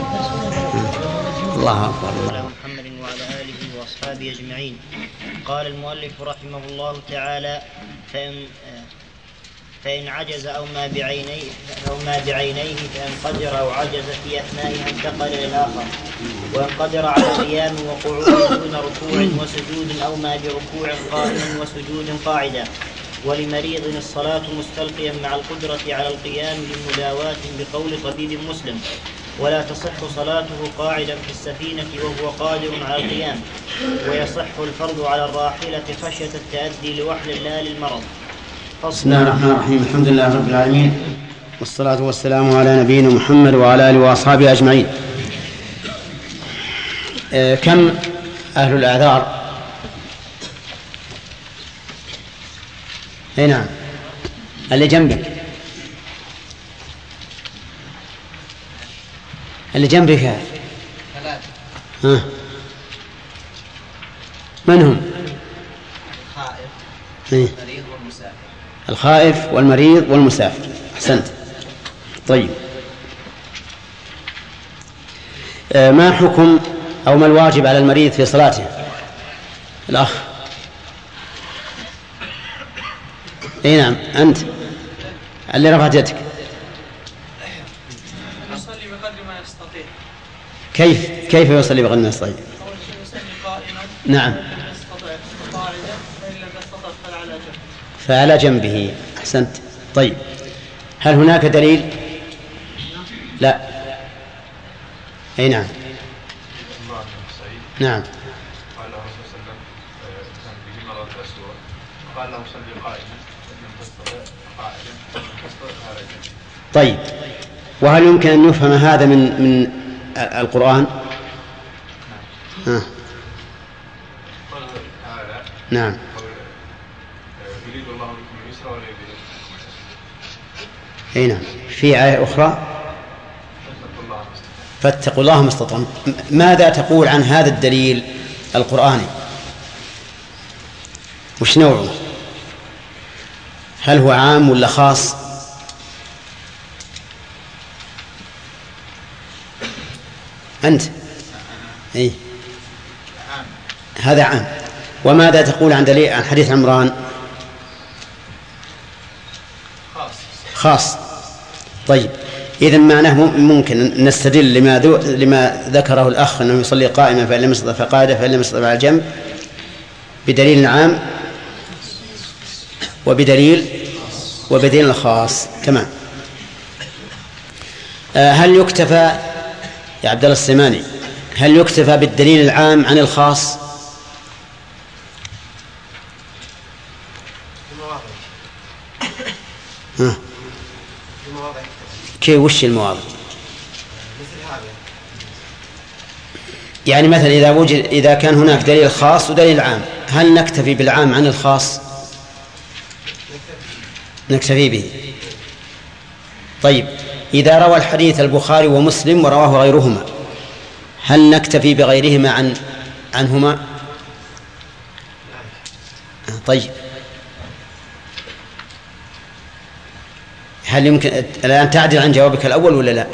الله أكبر. على محمد وعلى آله وأصحابه أجمعين. قال المؤلف رحمه الله تعالى: فإن فإن عجز أو ما بعينيه أو ما بعينيه فإن قدر أو عجز في أثنائها انتقل إلى الآخر. وإن قدر على قيام وقعود دون ركوع وسجود أو ما بركوع قائم وسجود قاعدا. ولمريض الصلاة مستلقيا مع القدرة على القيام لمداواة بقول طبيب مسلم، ولا تصح صلاته قاعدا في السفينة وهو قادر على القيام. ويصح الفرض على الراحلة خشية التأدي لوحل لا للمرض. بسم الله الرحمن الرحيم. الحمد لله رب العالمين، والصلاة والسلام على نبينا محمد وعلى آله وأصحابه أجمعين. آه كم أهل الأعذار؟ أي نعم، اللي جنبك. اللي جنبك ثلاثة. ها من هم؟ الخائف إيه؟ والمريض والمسافر. الخائف والمريض والمسافر. أحسنت. طيب آه ما حكم أو ما الواجب على المريض في صلاته؟ الأخ. اي نعم انت اللي رفعت يدك. يصلي بقدر ما يستطيع. كيف كيف يصلي بقدر ما يستطيع؟ اول شيء يصلي قائما. نعم. فإن استطاع قاعدا فإن لم يستطع فعلى جنب. فعلى جنبه. احسنت. طيب هل هناك دليل؟ لا. اي نعم. نعم. قال له الرسول صلى الله عليه وسلم كان به مرض الأسود قال له صلي قائما فإن تستطيع قائلا فإن تستطيع على جنب. طيب وهل يمكن أن يفهم هذا من من القرآن؟ آه. نعم. يريد الله بكم اليسر ولا يريد بكم العسر. اي نعم. في آية أخرى فاتقوا الله ما استطعتم. ماذا تقول عن هذا الدليل القرآني؟ وش نوعه؟ هل هو عام ولا خاص؟ أنت إيه؟ هذا عام. وماذا تقول عن دليل عن حديث عمران؟ خاص. طيب إذن معناه ممكن نستدل لما, لما ذكره الأخ أنه يصلي قائما فإن لم يستطع فقاعدا فإن لم يستطع على الجنب بدليل عام وبدليل وبدليل خاص. تمام. هل يكتفى يا عبد الله السماني هل يكتفى بالدليل العام عن الخاص؟ ها. كيف وش المواضع؟ يعني مثلا إذا وجد إذا كان هناك دليل خاص ودليل عام هل نكتفي بالعام عن الخاص؟ نكتفي به. طيب إذا روى الحديث البخاري ومسلم ورواه غيرهما هل نكتفي بغيرهما عن عنهما؟ طيب هل يمكن الآن تعدل عن جوابك الأول ولا لا؟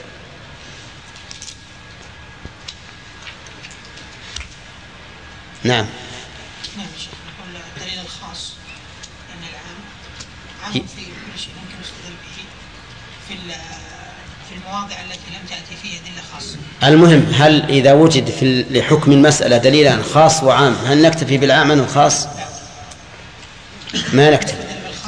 نعم. نعم شيخ نقول الدليل الخاص أن العام عام في كل شيء ممكن يستدل به في في المواضع التي لم تأتي فيها دليل خاص. المهم هل إذا وجد في لحكم المسألة دليلا خاص وعام هل نكتفي بالعام عن الخاص؟ ما نكتفي.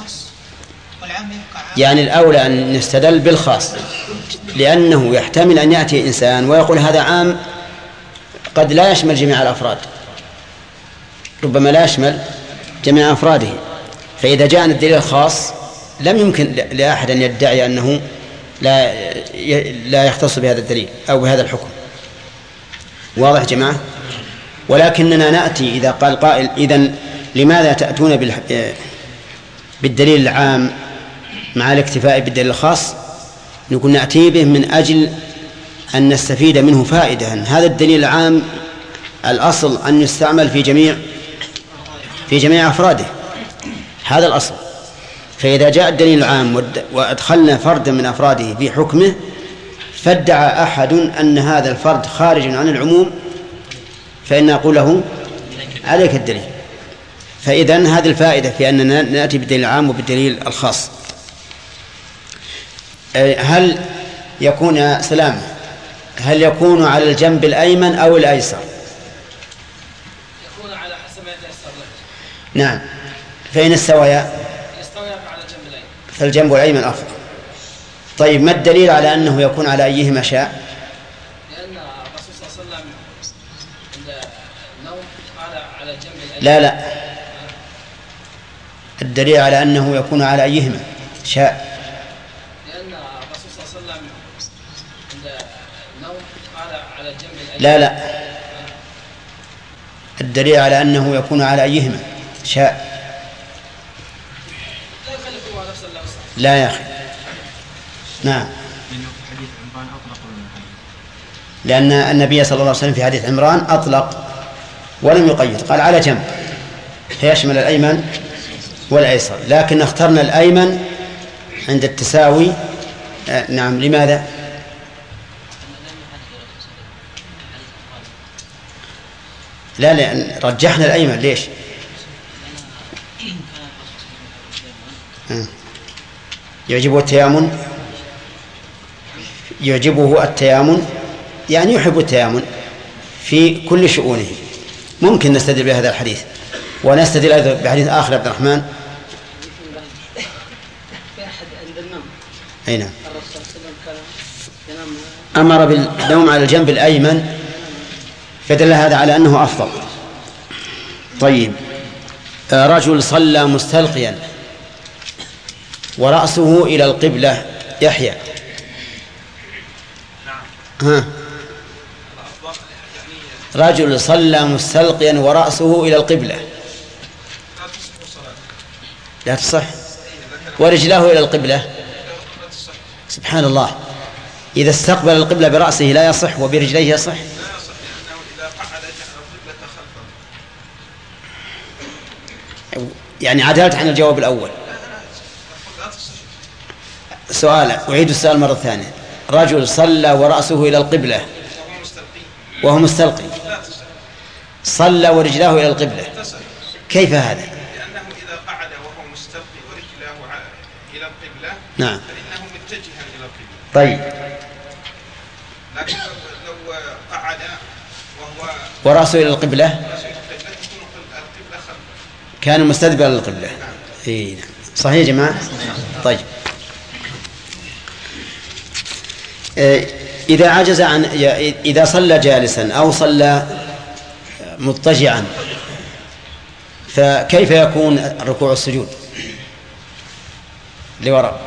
يعني الأولى أن نستدل بالخاص لأنه يحتمل أن يأتي إنسان ويقول هذا عام قد لا يشمل جميع الأفراد ربما لا يشمل جميع أفراده. فإذا جاءنا الدليل الخاص لم يمكن لأحد أن يدعي أنه لا لا يختص بهذا الدليل أو بهذا الحكم. واضح جماعة؟ ولكننا نأتي إذا قال قائل إذن لماذا تأتون بالدليل العام مع الاكتفاء بالدليل الخاص؟ نقول نأتي به من أجل أن نستفيد منه فائدة. هذا الدليل العام الأصل أن يستعمل في جميع في جميع أفراده، هذا الأصل. فإذا جاء الدليل العام وأدخلنا فردا من أفراده في حكمه فادعى أحد أن هذا الفرد خارج عن العموم فإن نقول له عليك الدليل. فإذن هذه الفائدة في أننا نأتي بالدليل العام وبالدليل الخاص. هل يكون سلام هل يكون على الجنب الأيمن أو الأيسر؟ يكون على حسب ما يتيسر له. نعم. فإن استويا يستوي على الجنب الأيمن فالجنب الأيمن أفضل. طيب ما الدليل على أنه يكون على أيهما شاء؟ لأن الرسول صلى الله عليه وسلم عند النوم قال على الجنب الأيمن. لا لا الدليل على أنه يكون على أيهما شاء. لا لا الدليل على أنه يكون على أيهما شاء. لا يا أخي. نعم. لأن النبي صلى الله عليه وسلم في حديث عمران أطلق ولم يقيد، قال على جنب، فيشمل الأيمن والأيسر، لكن اخترنا الأيمن عند التساوي. آه نعم. لماذا؟ لا لأن رجحنا الأيمن. ليش؟ يعجبه التيامن، يعجبه التيامن يعني يحب التيامن في كل شؤونه. ممكن نستدل بهذا الحديث، ونستدل أيضا بحديث آخر عبد الرحمن. أي نعم. أمر بالنوم على الجنب الأيمن، فدل هذا على أنه أفضل. طيب، رجل صلى مستلقيا ورأسه إلى القبلة. يحيى. ها. رجل صلى مستلقيا ورأسه إلى القبلة لا تصح، ورجله إلى القبلة. سبحان الله، إذا استقبل القبلة برأسه لا يصح وبرجليه يصح. يعني عدلت عن الجواب الأول. سؤال، أعيد السؤال مرة ثانية. رجل صلى ورأسه إلى القبلة وهو مستلقي، صلى ورجلاه إلى القبلة، كيف هذا؟ لأنه إذا قعد وهو مستلقي ورجلاه إلى القبلة نعم فإنه متجها إلى القبلة. طيب، لكن لو قعد وهو ورأسه إلى القبلة كان مستدبرا للقبلة. إيه نعم. صحيح يا جماعة. طيب، إذا عجز عن إذا صلى جالسا أو صلى مضطجعا فكيف يكون الركوع والسجود؟ لوراء.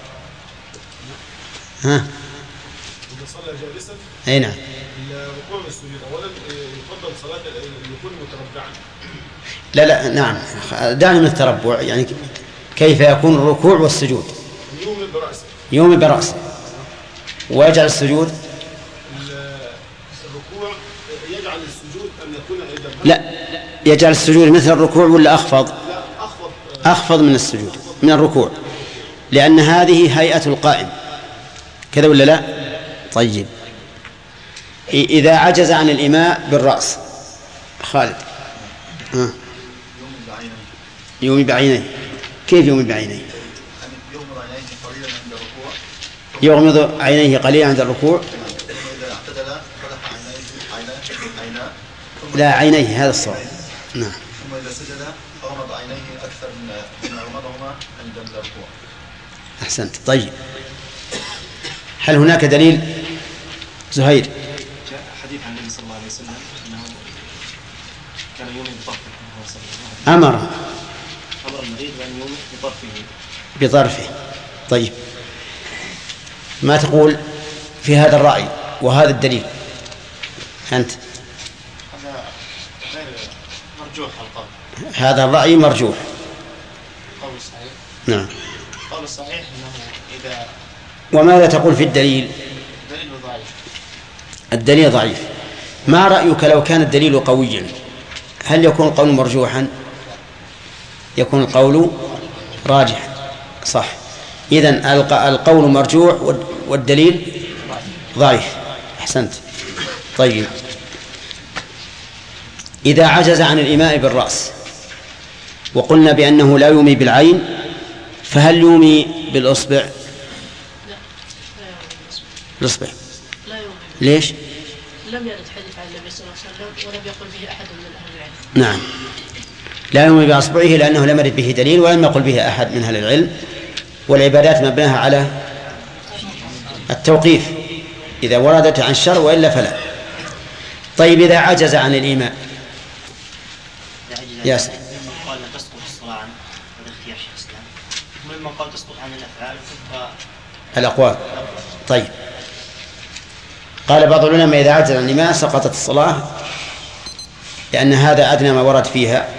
ها. إذا صلى جالسا. أي نعم. الركوع والسجود أولا يفضل صلاة يكون متربعا. لا لا نعم، دعني من التربع. يعني كيف يكون الركوع والسجود؟ يومي برأسه. يومي برأسه. ويجعل السجود. الركوع يجعل السجود أن يكون إذا. لا، يجعل السجود مثل الركوع ولا أخفض؟ لا، أخفض. أخفض من السجود، من الركوع، لأن هذه هيئة القائم، كذا ولا لا؟ طيب، إذا عجز عن الإيماء بالرأس. خالد. ها. يومي بعينيه. كيف يومي بعينيه؟ يغمض عينيه قليلا عند الركوع. لا، عينيه، هذا الصواب. نعم. ثم إذا سجد غمض عينيه أكثر من غمضهما عند الركوع. أحسنت. طيب، هل هناك دليل؟ زهير. جاء حديث عن النبي صلى الله عليه وسلم أنه كان يومي بطرفه. أمر أمر المريض بأن يومي بطرفه. بطرفه. طيب، ما تقول في هذا الرأي وهذا الدليل أنت؟ هذا غير مرجوح القول. هذا الرأي مرجوح. قول صحيح. نعم. قول صحيح أنه إذا. وماذا تقول في الدليل؟ الدليل ضعيف. الدليل ضعيف. ما رأيك لو كان الدليل قويا؟ هل يكون القول مرجوحا؟ يكون القول راجحا. صح. إذن القول مرجوح والدليل ضعيف. أحسنت. طيب، إذا عجز عن الإيماء بالرأس وقلنا بأنه لا يومي بالعين، فهل يومي بالأصبع؟ الأصبع لا يومي. ليش؟ لم يرد حديث عن النبي صلى الله عليه وسلم ولم يقل به أحد من أهل العلم. نعم، لا يومي بأصبعه لأنه لم يرد به دليل ولم يقل به أحد من أهل العلم، والعبادات مبناها على التوقيف إذا وردت عن الشرع، وإلا فلا. طيب، إذا عجز عن الإيماء ياسر. قال تسقط الصلاة عن الاختيار شيخ الإسلام، مما قال تسقط عن الأفعال وتبقى الأقوال. طيب، قال بعض العلماء إذا عجز عن الإيماء سقطت الصلاة لأن هذا أدنى ما ورد فيها.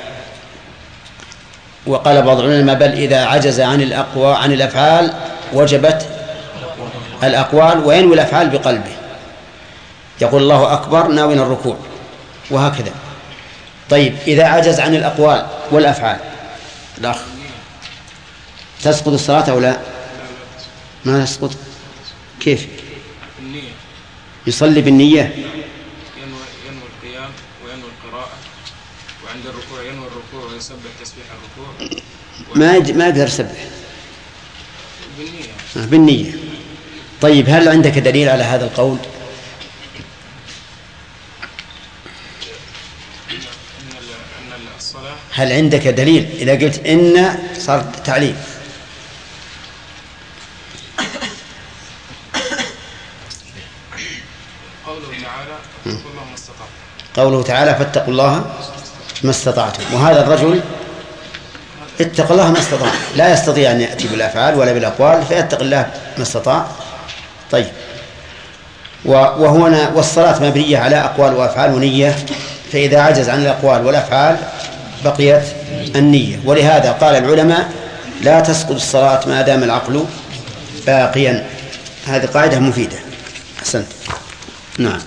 وقال بعض العلماء بل إذا عجز عن الأقوى عن الأفعال وجبت الأقوال وينوي الأفعال بقلبه. يقول الله أكبر ناوي الركوع وهكذا. طيب إذا عجز عن الأقوال والأفعال الأخ تسقط الصلاة أو لا؟ ما تسقط. كيف؟ النية. يصلي بالنية. ينوي ينوي القيام وينوي القراءة، وعند الركوع ينوي الركوع ويسبح تسبيح الركوع. ما يد... ما يقدر يسبح بالنية. بالنية. طيب هل عندك دليل على هذا القول؟ هل عندك دليل؟ إذا قلت إن صار تعليل. قوله تعالى فاتقوا الله ما استطعتم. قوله تعالى فاتقوا الله ما استطعتم، وهذا الرجل اتق الله ما استطاع، لا يستطيع أن يأتي بالأفعال ولا بالأقوال، فيتق الله ما استطاع. طيب وهنا والصلاة مبنية على أقوال وأفعال ونية، فإذا عجز عن الأقوال والأفعال بقيت النية. ولهذا قال العلماء لا تسقط الصلاة ما دام العقل باقيا. هذه قاعدة مفيدة. أحسنت. نعم.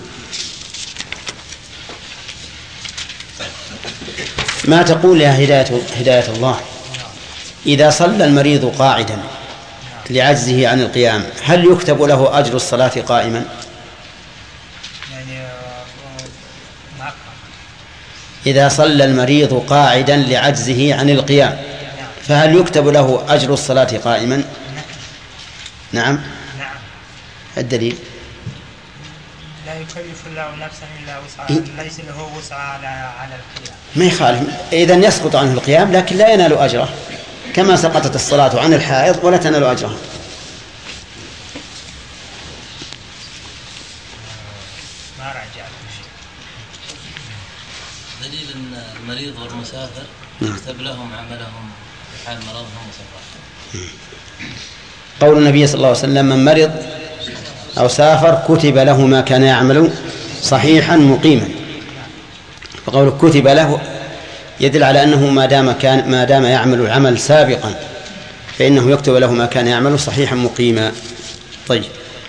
ما تقول يا هداية, هداية الله إذا صلى المريض قاعدا لعجزه عن القيام هل يكتب له أجر الصلاة قائما؟ إذا صلى المريض قاعدا لعجزه عن القيام فهل يكتب له أجر الصلاة قائما؟ نعم. نعم. الدليل لا يكلف الله نفسا إلا وسعها، ليس له وسع على على القيام. ما يخالف. إذن يسقط عنه القيام لكن لا ينال أجره، كما سقطت الصلاة عن الحائض ولا تنال أجرها. ما رجعت دليل أن المريض والمسافر يكتب لهم عملهم في حال مرضهم وسفرهم. قول النبي صلى الله عليه وسلم من مرض أو سافر كتب له ما كان يعمل صحيحا مقيما، فقول كتب له يدل على أنه ما دام كان ما دام يعمل العمل سابقا فإنه يكتب له ما كان يعمل صحيحا مقيما. طيب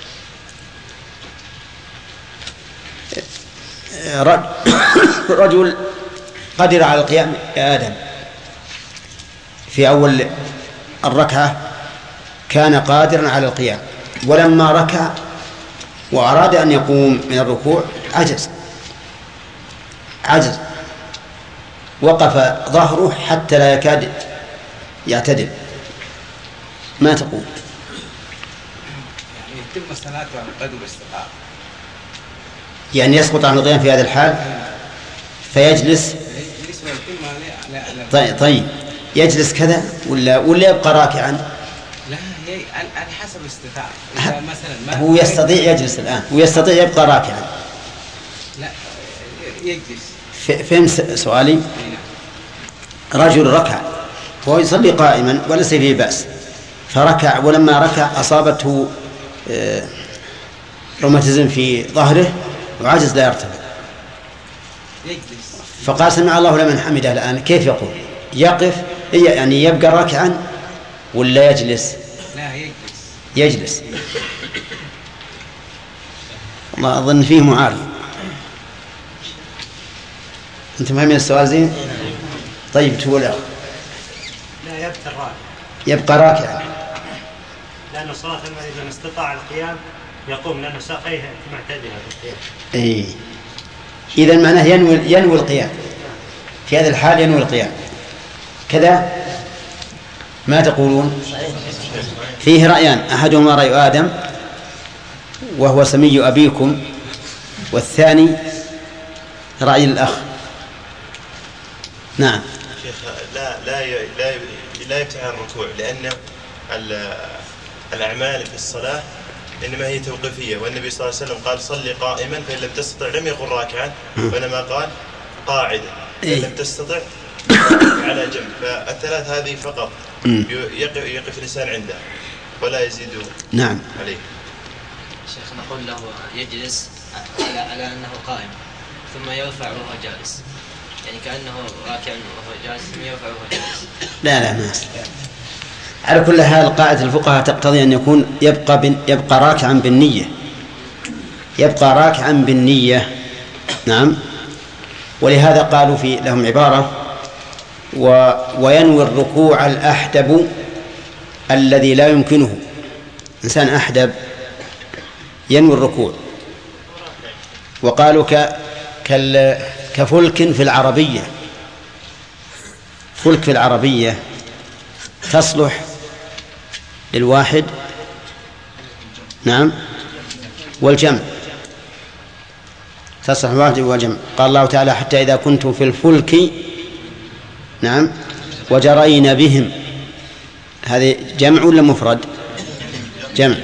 رجل قدر على القيام يا آدم في أول الركعة، كان قادرا على القيام، ولما ركع وأراد أن يقوم من الركوع عجز عجز وقف ظهره حتى لا يكاد يعتدل. ما تقول؟ يعني يتم الصلاة وقدر الاستقامة، يعني يسقط عن القيام في هذا الحال فيجلس. طيب, طيب يجلس كذا ولا ولا يبقى راكعا؟ لا هي على حسب الاستطاعة. إذا مثلا هو يستطيع يجلس الآن ويستطيع يبقى راكعا. لا يجلس. فهم سؤالي؟ رجل ركع وهو يصلي قائما وليس فيه بأس، فركع ولما ركع أصابته روماتيزم في ظهره وعجز لا يرتفع، فقال سمع الله لمن حمده. الآن كيف يقول؟ يقف يعني يبقى راكعا ولا يجلس؟ لا يجلس. يجلس. الله أظن فيه معارض. أنتم فاهمين السؤال زين؟ طيب تقول لا يبقى راكعا. يبقى راكعا لأن صلاة المريض إذا استطاع القيام يقوم لأنه ساقيه معتدلة بالقيام. إيه إذا معناه ينوي ينوي القيام في هذا الحال، ينوي القيام كذا. ما تقولون؟ فيه رأيان، أحدهما رأي آدم وهو سمي أبيكم، والثاني رأي الأخ. نعم. شيخ لا لا لا لا يبتعد الركوع، لأن الأعمال في الصلاة إنما هي توقيفية، والنبي صلى الله عليه وسلم قال صلي قائما فإن لم تستطع، لم يقل راكعا وإنما قال قاعدا فإن لم تستطع على جنب. فالثلاث هذه فقط يقف, يقف الإنسان عنده ولا يزيد. نعم. عليه. شيخ نقول له يجلس على, على أنه قائم ثم يرفع وهو جالس، يعني كأنه راكع وهو جالس ثم يرفع وهو جالس. لا لا ما أستطيع. على كل حال قاعدة الفقهاء تقتضي أن يكون يبقى, بن يبقى راكعا بالنية، يبقى راكعا بالنية. نعم. ولهذا قالوا في لهم عبارة و وينوي الركوع الأحدب الذي لا يمكنه. إنسان أحدب ينوي الركوع، وقالوا ك كفلك في العربية. فلك في العربية تصلح للواحد نعم والجمع، تصلح الواحد والجمع. قال الله تعالى حتى إذا كنتم في الفلك نعم وجرين بهم. هذه جمع ولا مفرد؟ جمع.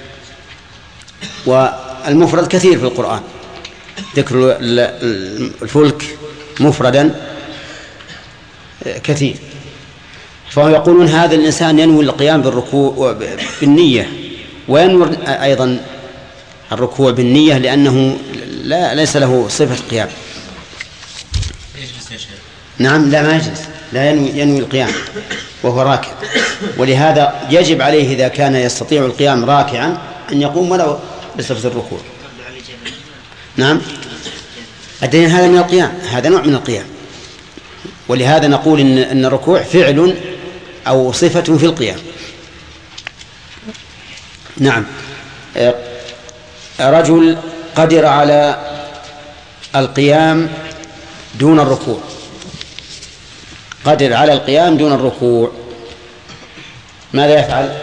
والمفرد كثير في القرآن، ذكر الفلك مفردا كثير. فهم يقولون هذا الإنسان ينوي القيام بالركوع بالنية، وينوي أيضا الركوع بالنية لأنه لا ليس له صفة قيام. نعم لا ما يجلس، لا ينوي, ينوي القيام وهو راكع. ولهذا يجب عليه إذا كان يستطيع القيام راكعا أن يقوم ولو بصفة الركوع. نعم الدين هذا من القيام، هذا نوع من القيام. ولهذا نقول إن, إن الركوع فعل أو صفة في القيام. نعم. رجل قدر على القيام دون الركوع، قدر على القيام دون الركوع، ماذا يفعل؟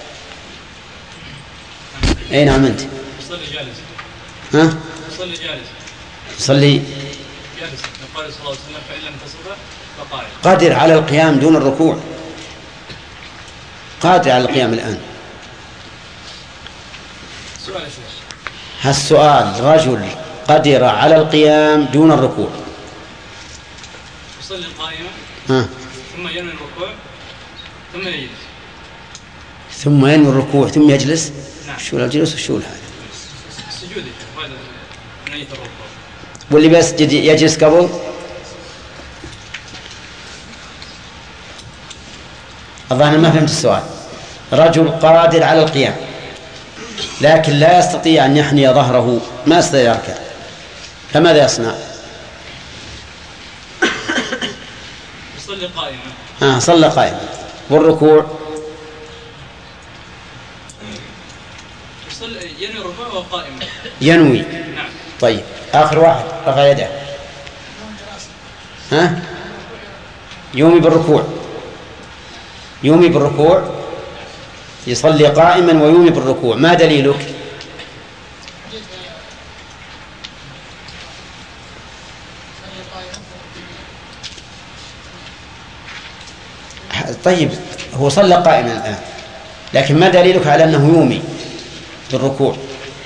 أي نعم أنت يصلي جالس. ها؟ يصلي جالس. يصلي جالس. قال صلى الله عليه وسلم فإن لم تستطع فقاعد. قادر على القيام دون الركوع، قادر على القيام الآن. سؤال يا شيخ. هالسؤال رجل قدر على القيام دون الركوع، يصلي قائما ها. ثم ينوي الركوع ثم يجلس، ثم ينوي الركوع ثم يجلس. نعم. شو الجلوس وشو هذا؟ السجود هذا نية الركوع. واللي بيسجد يجلس قبل؟ الظاهر ما فهمت السؤال. رجل قادر على القيام لكن لا يستطيع أن يحني ظهره، ما يستطيع يركع، فماذا يصنع؟ يصلي قائما. آه صلى قائما. والركوع؟ يصلي ينوي الركوع وهو قائم. ينوي. نعم. طيب آخر واحد رفع يده. ها؟ يومي بالركوع، يومي بالركوع، يصلي قائما ويومي بالركوع. ما دليلك؟ طيب هو صلى قائما الآن، لكن ما دليلك على أنه يومي بالركوع؟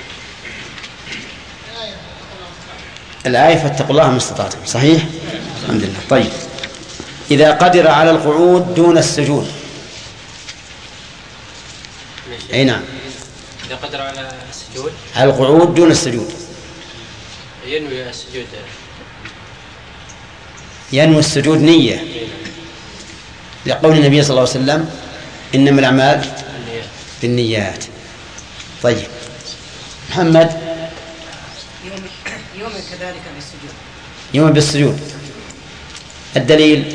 الآية فاتقوا الله ما استطعتم. صحيح؟ الحمد لله. طيب إذا قدر على القعود دون السجود. أي نعم. إذا قدر على السجود، على القعود دون السجود، ينوي السجود، ينوي السجود نية، لقول النبي صلى الله عليه وسلم إنما الأعمال بالنيات. طيب محمد. يوم كذلك بالسجود. يوم بالسجود. الدليل؟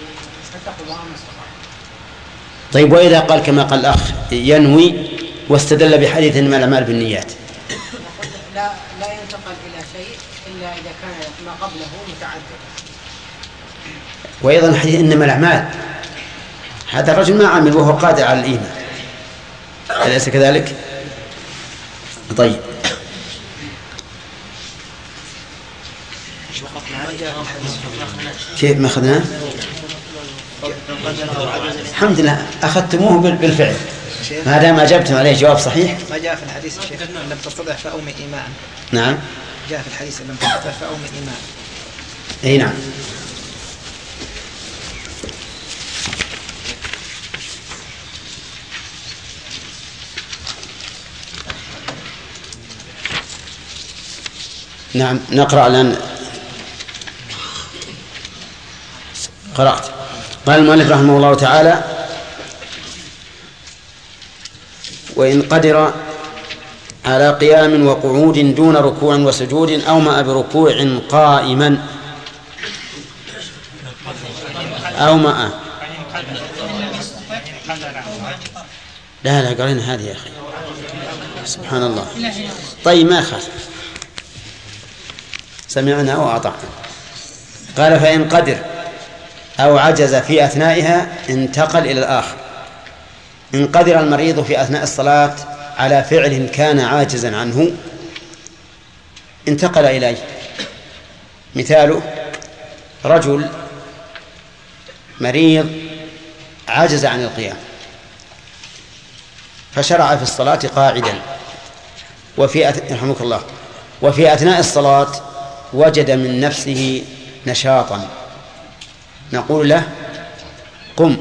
طيب وإذا قال كما قال الأخ ينوي واستدل بحديث إنما الأعمال بالنيات؟ لا لا ينتقل إلى شيء إلا إذا كان ما قبله متعدد. وأيضا حديث إنما الأعمال، هذا الرجل ما عمل وهو قادر على الإيمان، أليس كذلك؟ طيب كيف ما أخذناه؟ الحمد لله أخذتموه بالفعل ما دام أجبتم عليه جواب صحيح. ما جاء في الحديث الشيخ لم تستطع فأومئ إيماء. نعم جاء في الحديث لم تستطع فأومئ إيماء. أي نعم. نعم نقرأ الآن. قرأت. قال المؤلف رحمه الله تعالى: وإن قدر على قيام وقعود دون ركوع وسجود أو ما بركوع قائما أو ما لا لا قرينا هذه يا أخي سبحان الله. طيب ما خاف سمعنا وأطعنا. قال فإن قدر أو عجز في أثنائها انتقل إلى الآخر. إن قدر المريض في أثناء الصلاة على فعل كان عاجزا عنه انتقل إليه. مثاله رجل مريض عجز عن القيام فشرع في الصلاة قاعدا وفي أث... رحمك الله وفي أثناء الصلاة وجد من نفسه نشاطا نقول له قم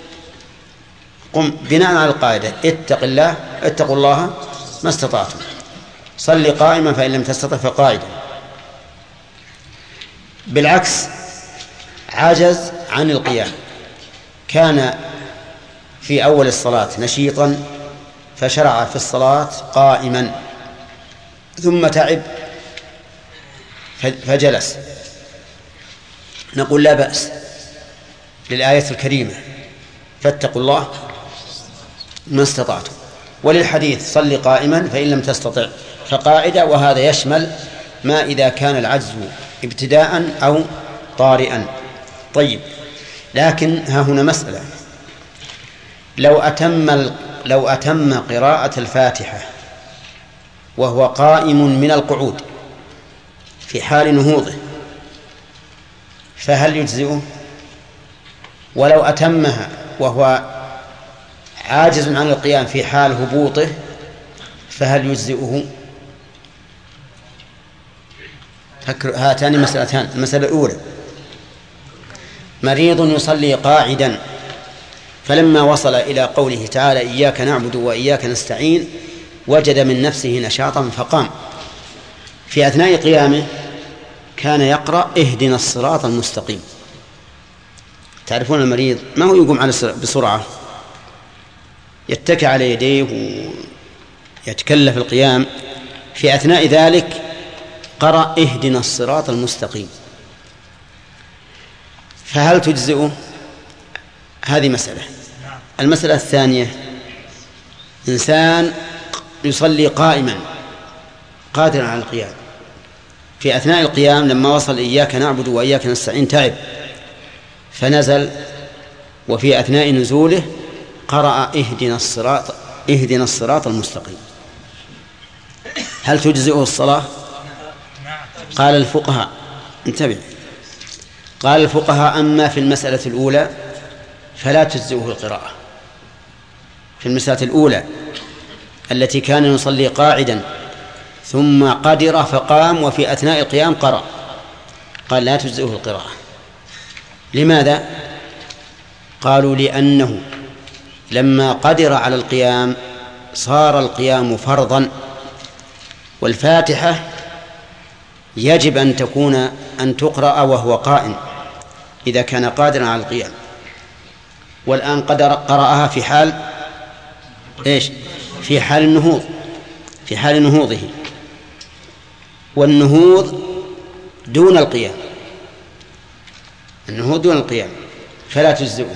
قم بناء على القاعدة اتق الله اتقوا الله ما استطعتم صل قائما فإن لم تستطع فقاعدا. بالعكس عجز عن القيام كان في أول الصلاة نشيطا فشرع في الصلاة قائما ثم تعب فجلس نقول لا بأس للآية الكريمة فاتقوا الله ما استطعتم وللحديث صل قائما فإن لم تستطع فقاعدة وهذا يشمل ما إذا كان العجز ابتداء أو طارئا. طيب لكن ها هنا مسألة لو أتم لو أتم قراءة الفاتحة وهو قائم من القعود في حال نهوضه فهل يجزئه؟ ولو أتمها وهو عاجز عن القيام في حال هبوطه فهل يجزئه؟ هاتان مسألتان. المسألة الأولى مريض يصلي قاعدا فلما وصل إلى قوله تعالى إياك نعبد وإياك نستعين وجد من نفسه نشاطا فقام. في أثناء قيامه كان يقرأ اهدنا الصراط المستقيم. تعرفون المريض ما هو يقوم على بسرعة يتكى على يديه ويتكلف القيام. في أثناء ذلك قرأ اهدنا الصراط المستقيم فهل تجزئه؟ هذه مسألة. المسألة الثانية إنسان يصلي قائما قادرا على القيام في أثناء القيام لما وصل إياك نعبد وإياك نستعين تعب فنزل وفي أثناء نزوله قرأ اهدنا الصراط اهدنا الصراط المستقيم هل تجزئه الصلاة؟ قال الفقهاء انتبه قال الفقهاء أما في المسألة الأولى فلا تجزئه القراءة. في المسألة الأولى التي كان يصلي قاعدا ثم قدر فقام وفي أثناء القيام قرأ قال لا تجزئه القراءة. لماذا؟ قالوا لأنه لما قدر على القيام صار القيام فرضا والفاتحة يجب أن تكون أن تقرأ وهو قائم إذا كان قادرا على القيام والآن قدر قرأها في حال إيش؟ في حال النهوض في حال نهوضه والنهوض دون القيام النهوض دون القيام فلا تجزئه.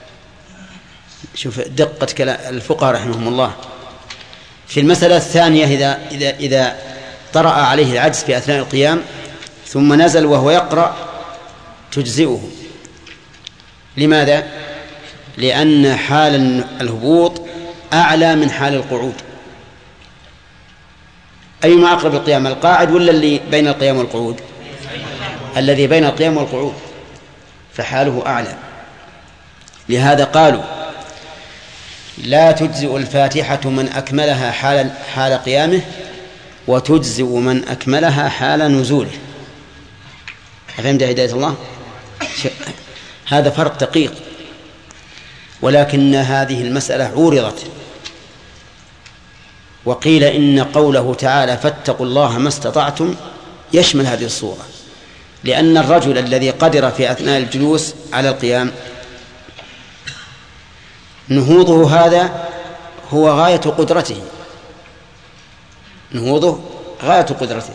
شوف دقة كلام الفقهاء رحمهم الله. في المسألة الثانية إذا إذا إذا طرأ عليه العجز في أثناء القيام ثم نزل وهو يقرأ تجزئه. لماذا؟ لأن حال الهبوط أعلى من حال القعود. أيما أقرب القيام القاعد ولا اللي بين القيام والقعود؟ الذي بين القيام والقعود فحاله أعلى. لهذا قالوا لا تجزئ الفاتحة من أكملها حال حال قيامه وتجزئ من أكملها حال نزوله. فهمت هداية الله؟ هذا فرق دقيق ولكن هذه المسألة عورضت وقيل إن قوله تعالى فاتقوا الله ما استطعتم يشمل هذه الصورة لأن الرجل الذي قدر في أثناء الجلوس على القيام نهوضه هذا هو غاية قدرته نهوضه غاية قدرته،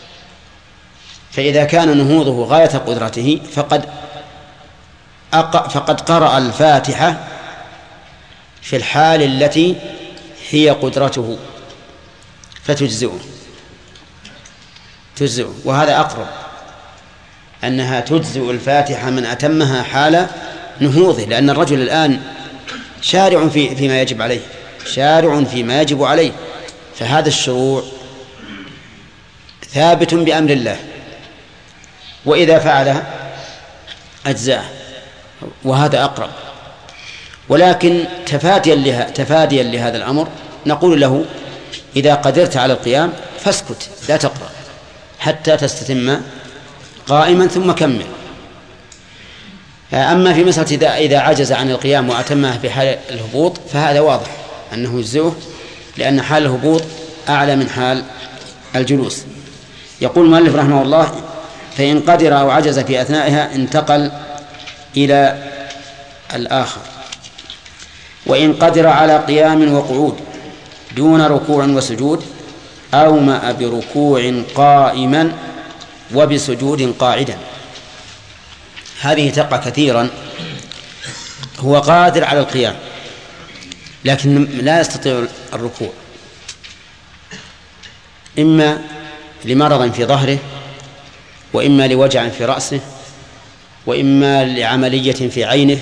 فإذا كان نهوضه غاية قدرته فقد أق... فقد قرأ الفاتحة في الحال التي هي قدرته فتجزئه تجزئه وهذا أقرب، أنها تجزئ الفاتحة من أتمها حال نهوضه، لأن الرجل الآن شارع في فيما يجب عليه، شارع فيما يجب عليه، فهذا الشروع ثابت بأمر الله، وإذا فعل أجزاء، وهذا أقرب. ولكن تفاديا لها تفاديا لهذا الأمر نقول له إذا قدرت على القيام فاسكت لا تقرأ حتى تستتم قائما ثم كمل. أما في مسألة إذا, إذا عجز عن القيام وأتمها في حال الهبوط فهذا واضح أنه يجزئه، لأن حال الهبوط أعلى من حال الجلوس. يقول المؤلف رحمه الله: فإن قدر أو عجز في أثنائها انتقل إلى الآخر. وإن قدر على قيام وقعود دون ركوع وسجود أومأ بركوع قائما وبسجود قاعدا. هذه تقع كثيرا، هو قادر على القيام لكن لا يستطيع الركوع، إما لمرض في ظهره، وإما لوجع في رأسه، وإما لعملية في عينه،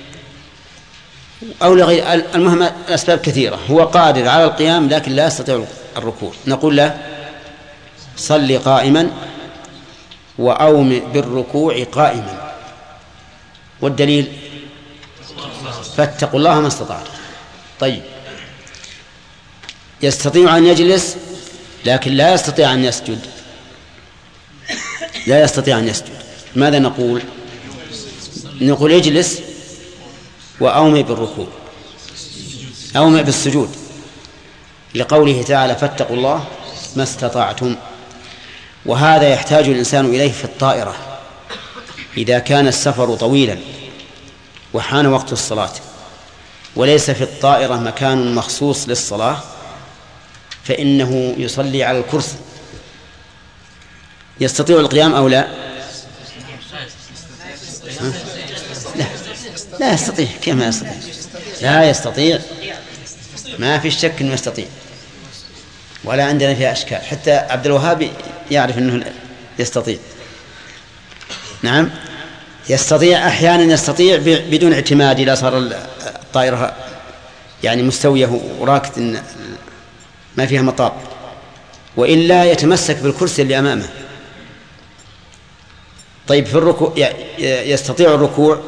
أو لغير. المهم الأسباب كثيرة. هو قادر على القيام لكن لا يستطيع الركوع، نقول له صل قائما وأومئ بالركوع قائما. والدليل فاتقوا الله ما استطعتم. طيب، يستطيع أن يجلس لكن لا يستطيع أن يسجد، لا يستطيع أن يسجد، ماذا نقول؟ نقول اجلس وأومئ بالركوع، أومئ بالسجود، لقوله تعالى فاتقوا الله ما استطعتم. وهذا يحتاج الإنسان إليه في الطائرة إذا كان السفر طويلا وحان وقت الصلاة وليس في الطائرة مكان مخصوص للصلاة، فإنه يصلي على الكرسي. يستطيع القيام أو لا؟ لا, لا يستطيع. كيف ما يستطيع؟ لا يستطيع، ما في شك أنه يستطيع، ولا عندنا فيها أشكال. حتى عبد الوهاب يعرف أنه يستطيع. نعم يستطيع أحيانا، يستطيع بدون اعتماد إذا صار الطائرة يعني مستوية وراكد ما فيها مطاب، وإلا يتمسك بالكرسي اللي أمامه. طيب في الركوع يستطيع الركوع؟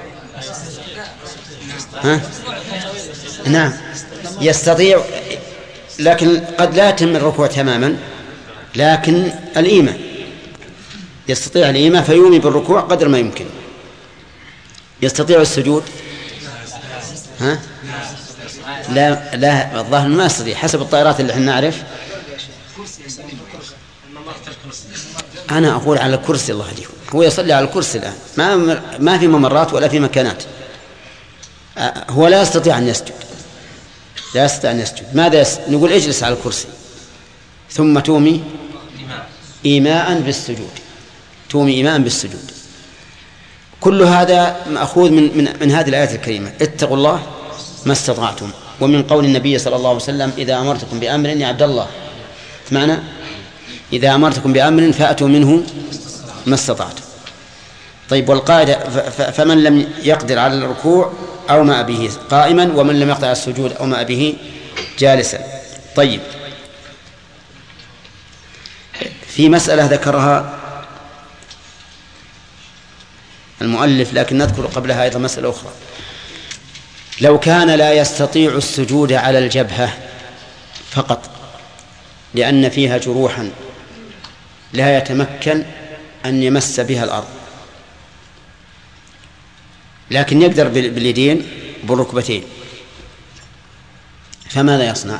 ها؟ نعم يستطيع، لكن قد لا يتم الركوع تماما، لكن الإيمة يستطيع الإيمة فيومي بالركوع قدر ما يمكن. يستطيع السجود؟ ها؟ لا لا الظاهر ما يستطيع حسب الطائرات اللي احنا نعرف. أنا أقول على الكرسي، الله يهديكم، هو يصلي على الكرسي الآن، ما ما في ممرات ولا في مكانات. هو لا يستطيع أن يسجد، لا يستطيع أن يسجد. ماذا يس... نقول اجلس على الكرسي ثم تومي إيماء بالسجود، تومي إيماء بالسجود. كل هذا مأخوذ من, من, من هذه الآية الكريمة اتقوا الله ما استطعتم، ومن قول النبي صلى الله عليه وسلم إذا أمرتكم بأمر يا عبد الله، معنى إذا أمرتكم بأمر فأتوا منه ما استطعتم. طيب، والقاعدة فمن لم يقدر على الركوع أومأ به قائما، ومن لم يقدر على السجود أومأ به جالسا. طيب، في مسألة ذكرها المؤلف لكن نذكر قبلها أيضا مسألة أخرى. لو كان لا يستطيع السجود على الجبهة فقط لأن فيها جروحا لا يتمكن أن يمس بها الأرض، لكن يقدر باليدين بالركبتين، فماذا يصنع؟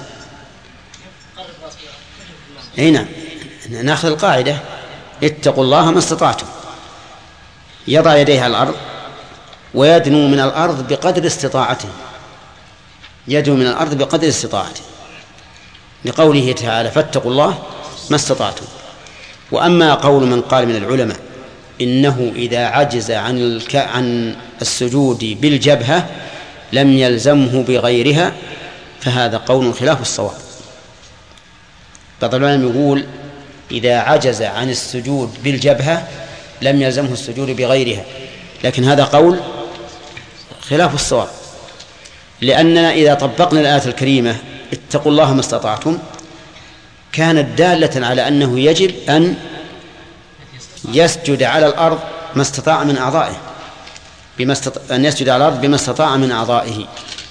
هنا نأخذ القاعدة اتقوا الله ما استطعتم، يضع يديه على الأرض ويدنو من الأرض بقدر استطاعته، يدنو من الأرض بقدر استطاعته. لقوله تعالى فاتقوا الله ما استطعتم. وأما قول من قال من العلماء إنه إذا عجز عن, الك... عن السجود بالجبهة لم يلزمه بغيرها فهذا قول خلاف الصواب. بعض العلماء يقول إذا عجز عن السجود بالجبهة لم يلزمه السجود بغيرها، لكن هذا قول خلاف الصواب، لأننا إذا طبقنا الآية الكريمة اتقوا الله ما استطعتم كانت دالة على أنه يجب أن يسجد على الأرض ما استطاع من أعضائه، بما استطاع أن يسجد على الأرض بما استطاع من أعضائه.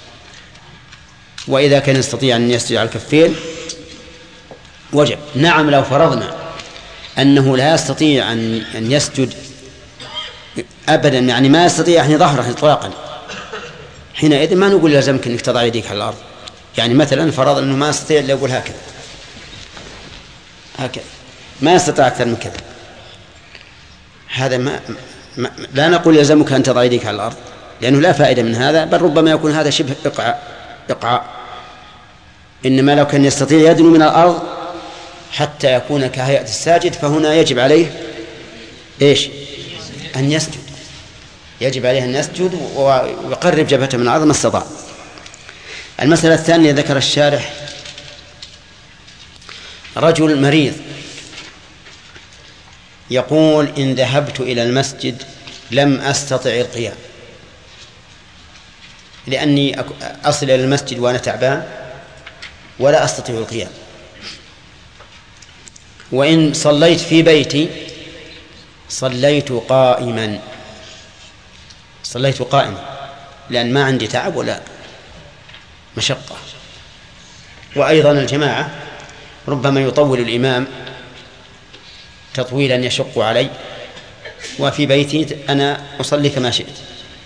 وإذا كان يستطيع أن يسجد على الكفين وجب. نعم لو فرضنا أنه لا يستطيع أن يسجد أبدا، يعني ما يستطيع أن ظهره إطلاقا، حينئذ ما نقول لازمك أنك تضع يديك على الأرض. يعني مثلا فرض أنه ما يستطيع إلا يقول هكذا هكذا، ما يستطيع أكثر من كذا، هذا ما, ما لا نقول يلزمك أن تضع يديك على الأرض، لأنه لا فائدة من هذا، بل ربما يكون هذا شبه إقعاء إقعاء. إنما لو كان يستطيع يدنو من الأرض حتى يكون كهيئة الساجد فهنا يجب عليه إيش؟ أن يسجد، يجب عليه أن يسجد ويقرب جبهته من الأرض ما استطاع. المسألة الثانية ذكر الشارح رجل مريض يقول إن ذهبت إلى المسجد لم أستطع القيام لأني أصل إلى المسجد وأنا تعبان ولا أستطيع القيام، وإن صليت في بيتي صليت قائما صليت قائما لأن ما عندي تعب ولا مشقة. وأيضا الجماعة ربما يطول الإمام تطويلا يشق علي وفي بيتي أنا أصلي كما شئت،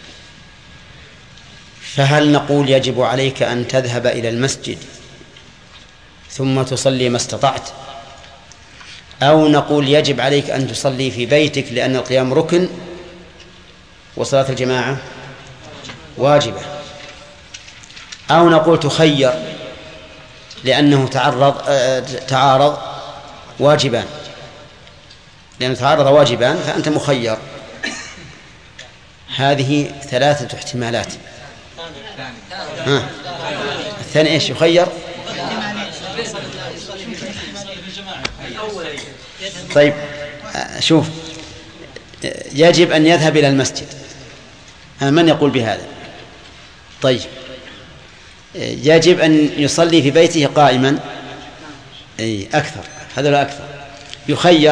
فهل نقول يجب عليك أن تذهب إلى المسجد ثم تصلي ما استطعت، أو نقول يجب عليك أن تصلي في بيتك لأن القيام ركن وصلاة الجماعة واجبة، أو نقول تخير لأنه تعرض تعارض واجبان، لأنه تعارض واجبان فأنت مخير. هذه ثلاثة احتمالات. ها. الثاني إيش يخير؟ طيب شوف يجب أن يذهب إلى المسجد، من يقول بهذا؟ طيب يجب أن يصلي في بيته قائما، أي أكثر، هذا لا أكثر. يخير،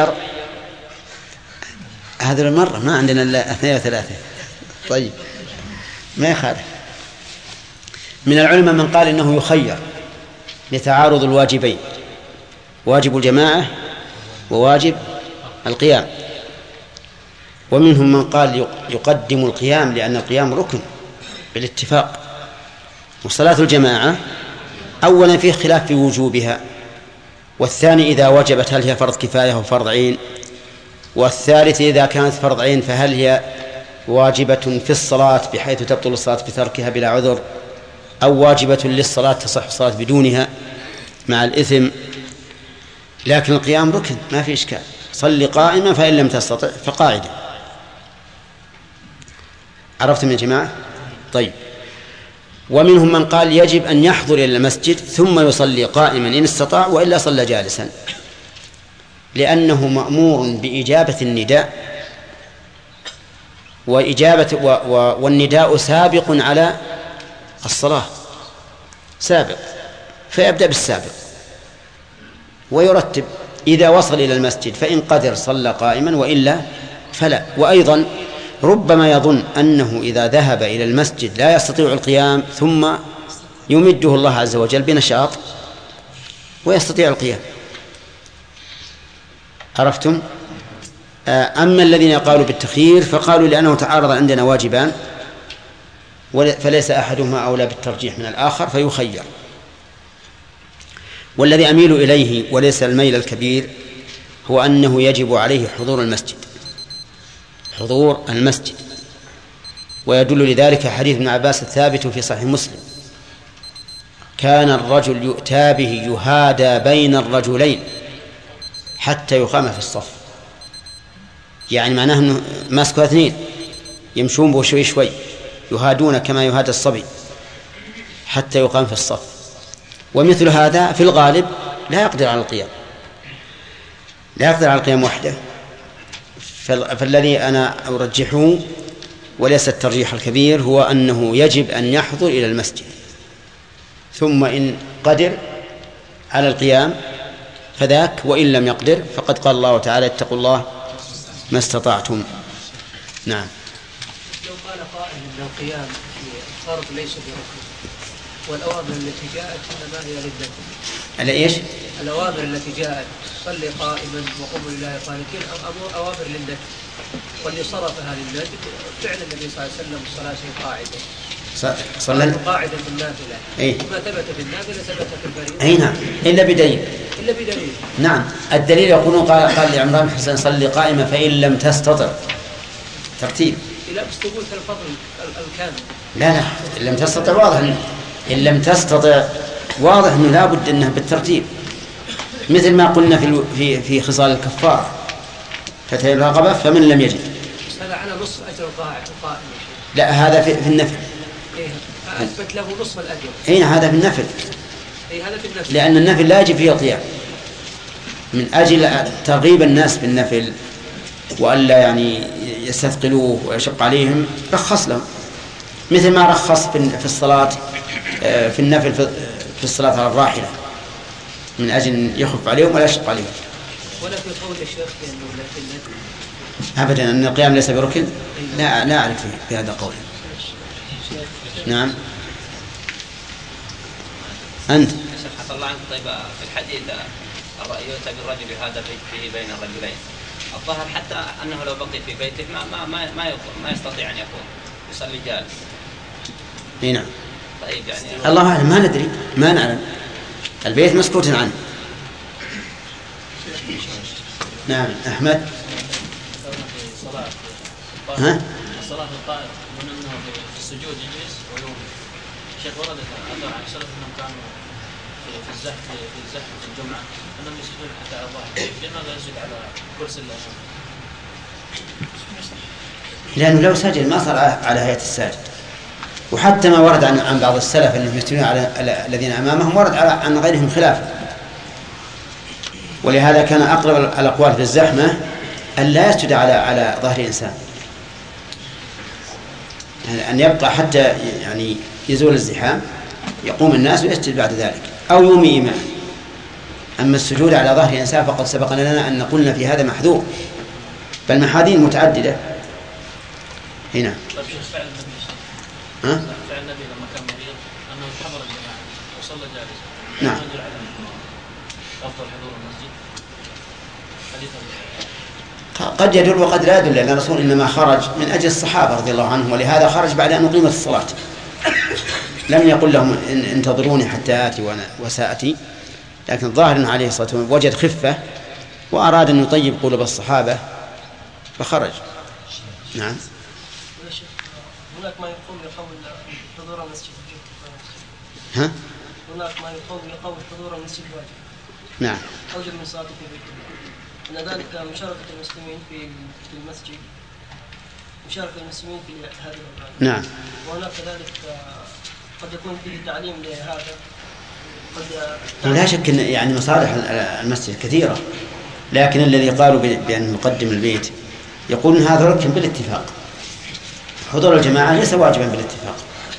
هذا المرة ما عندنا إلا اثنين وثلاثة. طيب ما يخالف. من العلماء من قال إنه يخير لتعارض الواجبين، واجب الجماعة وواجب القيام، ومنهم من قال يقدم القيام لأن القيام ركن بالاتفاق. وصلاة الجماعة أولا فيه خلاف في وجوبها، والثاني إذا وجبت هل هي فرض كفاية أو فرض عين، والثالث إذا كانت فرض عين فهل هي واجبة في الصلاة بحيث تبطل الصلاة بتركها بلا عذر، أو واجبة للصلاة تصح الصلاة بدونها مع الإثم. لكن القيام ركن ما في إشكال، صل قائما فإن لم تستطع فقاعدا. عرفتم يا جماعة؟ طيب. ومنهم من قال يجب أن يحضر إلى المسجد ثم يصلي قائما إن استطاع، وإلا صلى جالسا، لأنه مأمور بإجابة النداء، وإجابة و و والنداء سابق على الصلاة، سابق، فيبدأ بالسابق ويرتب. إذا وصل إلى المسجد فإن قدر صلى قائما وإلا فلا. وأيضا ربما يظن أنه إذا ذهب إلى المسجد لا يستطيع القيام ثم يمده الله عز وجل بنشاط ويستطيع القيام. عرفتم؟ أما الذين قالوا بالتخيير فقالوا لأنه تعارض عندنا واجبان فليس أحدهما أولى بالترجيح من الآخر فيخير. والذي أميل إليه وليس الميل الكبير هو أنه يجب عليه حضور المسجد، حضور المسجد. ويدل لذلك حديث ابن عباس الثابت في صحيح مسلم كان الرجل يؤتى به يهادى بين الرجلين حتى يقام في الصف، يعني معناه أنه ماسكوا اثنين يمشون به شوي شوي يهادون كما يهادى الصبي حتى يقام في الصف. ومثل هذا في الغالب لا يقدر على القيام، لا يقدر على القيام وحده. فالذي أنا أرجحه وليس الترجيح الكبير هو أنه يجب أن يحضر إلى المسجد، ثم إن قدر على القيام فذاك، وإن لم يقدر فقد قال الله تعالى اتقوا الله ما استطعتم. نعم. لو قال قائل أن القيام في الفرض ليس بركن، والأوامر التي جاءت إنما هي للذكر. على إيش؟ الأوامر التي جاءت صلي قائما وقوموا لله قانتين أوامر للذكر، واللي صرفها للنجم فعل النبي صلى الله عليه وسلم الصلاة قاعدة صلى قاعدة في النافلة. أي ما ثبت في النافلة ثبت في الفريضة. أي نعم، إلا بدليل. إلا بدليل. نعم، الدليل يقولون قال قال لعمران حسن صلي قائمة فإن لم تستطع، ترتيب. إلا استقول الفضل الكامل. لا لا، إن لم تستطع واضح، إن لم تستطع واضح إنه لا بد إنه بالترتيب، مثل ما قلنا في في في خصال الكفار فتح الرقبة فمن لم يجد. هذا على نصف أجر القائم. لا، هذا في, في النفل. إيه، أثبت له نصف الأجر. أين هذا في النفل؟ إيه، هذا في النفل. لأن النفل لا يجب فيه القيام، من أجل ترغيب الناس بالنفل وألا يعني يستثقلوه ويشق عليهم رخص لهم، مثل ما رخص في الصلاة في النفل في الصلاة على الراحلة من أجل يخف عليهم ولا يشق عليهم. ولا في قول الشيخ بأنه لا في النفل أبدا أن القيام ليس بركن، لا لا أعرف في هذا قول. نعم. أنت شيخ حفظ الله عنك. طيب في الحديث الرأي يؤتى بالرجل هذا فيه بين الرجلين، الظاهر حتى أنه لو بقي في بيته ما ما ما ما, ما يستطيع أن يكون يصلي جالس. نعم. طيب يعني الله أعلم، ما ندري، ما نعلم، البيت مسكوت عنه. نعم. أحمد. ها؟ الصلاة القائم من أنه في السجود يجلس ويوم. شيخ ورد أثر عن سلف أنهم كانوا في الزحف في الزحف في الجمعة أنهم يسجدون حتى على الظهر، لماذا يسجد على كرسي الأمام؟ لأنه لو سجد ما صار على هيئة الساجد. وحتى ما ورد عن عن بعض السلف أنهم يسجدون على الذين أمامهم ورد عن غيرهم خلافه. ولهذا كان أقرب الأقوال في الزحمة أن لا يسجد على على ظهر إنسان، أن يبقى حتى يعني يزول الزحام، يقوم الناس ويسجد بعد ذلك أو يومي إمام. أما السجود على ظهر إنسان فقد سبق لنا أن قلنا في هذا محذور، بل محاذير متعددة. هنا طيب شيخ فعل النبي ها؟ فعل النبي لما كان مريض أنه حضر الجماعة وصلى جالسا. نعم. يدل على أفضل حضور المسجد. حديث قد يدل وقد لا يدل، لأن الرسول إنما خرج من أجل الصحابة رضي الله عنهم، ولهذا خرج بعد أن أقيمت الصلاة، لم يقل لهم انتظروني حتى آتي وسأتي، لكن الظاهر عليه الصلاة والسلام وجد خفة وأراد أن يطيب قلوب الصحابة فخرج. نعم. هناك ما يقوم بقول حضور المسجد. ها؟ هناك ما يقوم بقول حضور المسجد واجب. نعم. أوجب من صلاة في بيته. أن ذلك مشاركة المسلمين في في المسجد، مشاركة المسلمين في هذه الأوقات. نعم. وهناك كذلك قد يكون فيه تعليم لهذا. قد لا شك أن يعني مصالح المسجد كثيرة، لكن الذي قالوا بأن نقدم البيت يقول إن هذا ركن بالاتفاق. حضور الجماعة ليس واجبا بالاتفاق،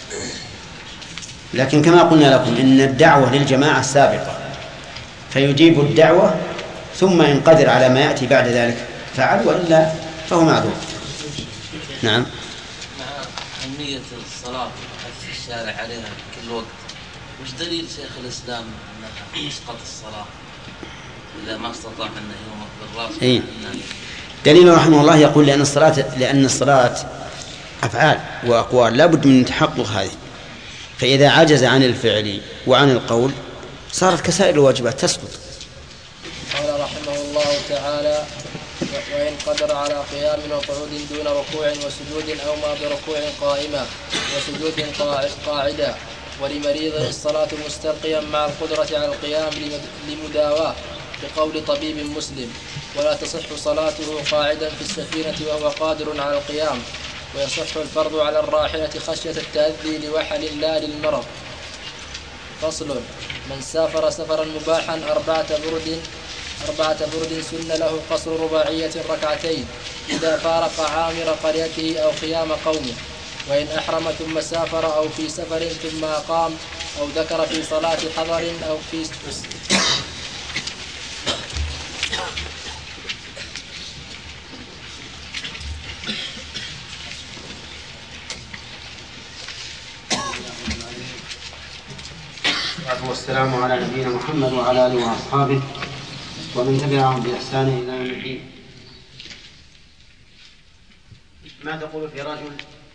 لكن كما قلنا لكم إن الدعوة للجماعة سابقة، فيجيب الدعوة ثم إن قدر على ما يأتي بعد ذلك فعل، وإلا فهو معذور. نعم. مع أهمية الصلاة في الشارع عليها كل وقت، وش دليل شيخ الإسلام أنها يسقط الصلاة إذا ما استطاع أنه يوم بالراس؟ إيه. دليل رحمه الله يقول لأن الصلاة لأن الصلاة أفعال وأقوال لا بد من تحقق هذه، فإذا عجز عن الفعل وعن القول صارت كسائر الواجبات تسقط. قال رحمه الله تعالى: وإن قدر على قيام وقعود دون ركوع وسجود أو ما بركوع قائما وسجود قاعدا ولمريض الصلاة مستلقيا مع القدرة على القيام لمداواة بقول طبيب مسلم، ولا تصح صلاته قاعدا في السفينة وهو قادر على القيام، ويصح الفرض على الراحلة خشية التأذي لوحل لا للمرض. فصل: من سافر سفرا مباحا أربعة برد أربعة برد سن له قصر رباعية ركعتين إذا فارق عامر قريته أو خيام قومه، وإن أحرم ثم سافر أو في سفر ثم أقام أو ذكر في صلاة حضر أو في والسلام على نبينا محمد وعلى آله وأصحابه ومن تبعهم بإحسان إلى يوم الدين. ما تقول في رجل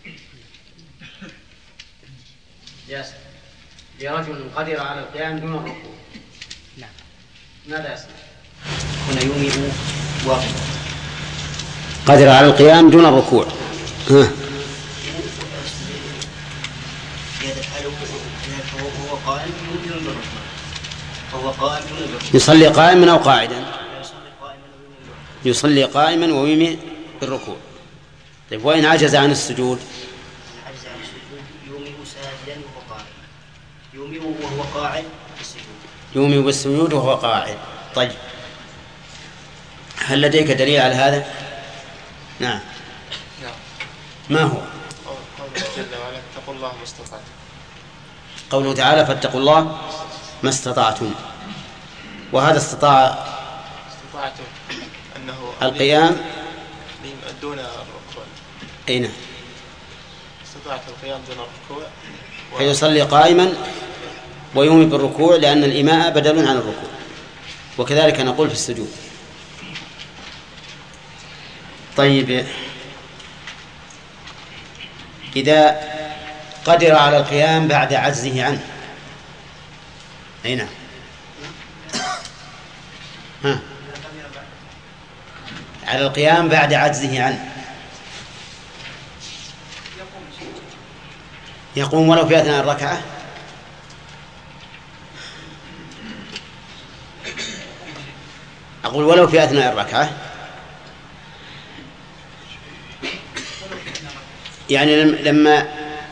ياسر لرجل قدر على القيام دون الركوع؟ نعم. ماذا يصنع؟ هنا يومئ واقف قدر على القيام دون الركوع. ها. هو قائم هو قائم يصلي قائما أو قاعدا؟ يصلي قائما ويومئ بالركوع. طيب وإن عجز عن السجود؟ عجز عن السجود يومئ ساجدا وهو قائم، يومئ وهو قاعد بالسجود، يومئ بالسجود وهو قاعد. طيب هل لديك دليل على هذا؟ نعم. ما هو؟ قوله جل وعلا اتقوا الله ما استطعتم. قوله تعالى فاتقوا الله ما استطعتم، وهذا استطاع استطعتم أنه القيام دون الركوع. أي نعم. استطاعت القيام دون الركوع و... فيصلي قائما ويومئ بالركوع لأن الإيماء بدل عن الركوع، وكذلك نقول في السجود. طيب إذا قدر على القيام بعد عجزه عنه؟ أي نعم. ها. على القيام بعد عجزه عنه يقوم ولو في أثناء الركعة؟ أقول ولو في أثناء الركعة، يعني لما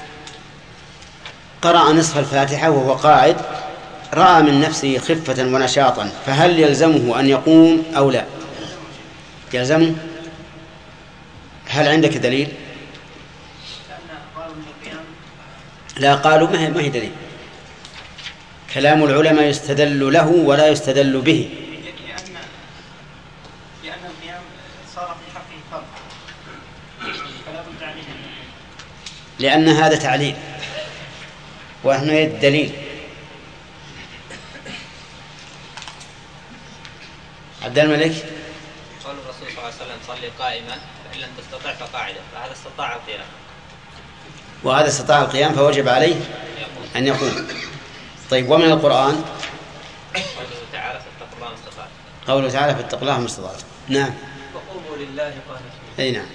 قرأ نصف الفاتحة وهو قاعد رأى من نفسه خفة ونشاطا، فهل يلزمه أن يقوم أو لا؟ يلزمه. هل عندك دليل؟ لا، قالوا ما هي, ما هي دليل. كلام العلماء يستدل له ولا يستدل به، لأن لأن القيام صار في حقه فرض فلا بد عليه، لأن هذا تعليل وهنا الدليل. عبد الملك قال الرسول صلى الله عليه وسلم صلي قائما فإن لم تستطع فقاعدا، فهذا استطاع القيام، وهذا استطاع القيام فوجب عليه أن يقوم. طيب ومن القرآن قوله تعالى فاتقوا الله ما استطعتم. قوله تعالى فاتقوا الله ما استطعتم. نعم. وقوموا لله قانتين. أي نعم.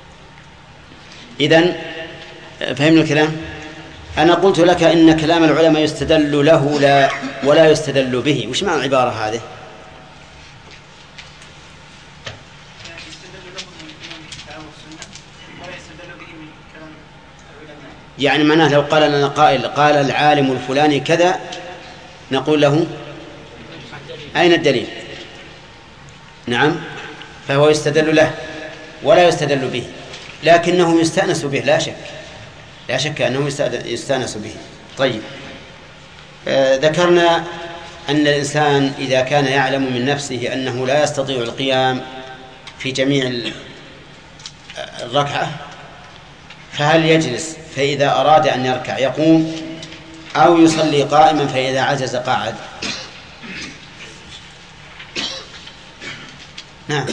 إذن فهمنا الكلام. أنا قلت لك إن كلام العلماء يستدل له لا ولا يستدل به. وش معنى العبارة هذه؟ يعني معناه لو قال لنا قائل قال العالم الفلاني كذا نقول له أين الدليل؟ نعم، فهو يستدل له ولا يستدل به، لكنه يستأنس به، لا شك لا شك أنه يستأنس به. طيب آه ذكرنا أن الإنسان إذا كان يعلم من نفسه أنه لا يستطيع القيام في جميع الركعة فهل يجلس فإذا أراد أن يركع يقوم أو يصلي قائما فإذا عجز قاعد؟ نعم.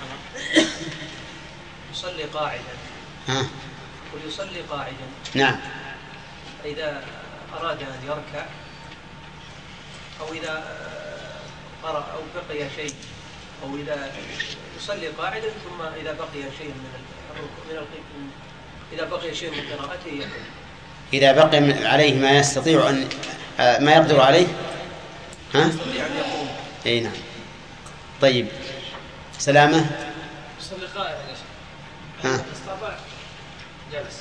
يصلي قاعدا. ها. ويصلي قاعدا. نعم. إذا أراد أن يركع أو إذا قرأ أو بقي شيء أو إذا يصلي قاعدا ثم إذا بقي شيء من من إذا بقي شيء من قراءته يقوم. إذا بقي عليه ما يستطيع أن ما يقدر عليه ها؟ أي نعم. طيب سلامة يصلي قائم يا شيخ. ها؟ استطاع جلس.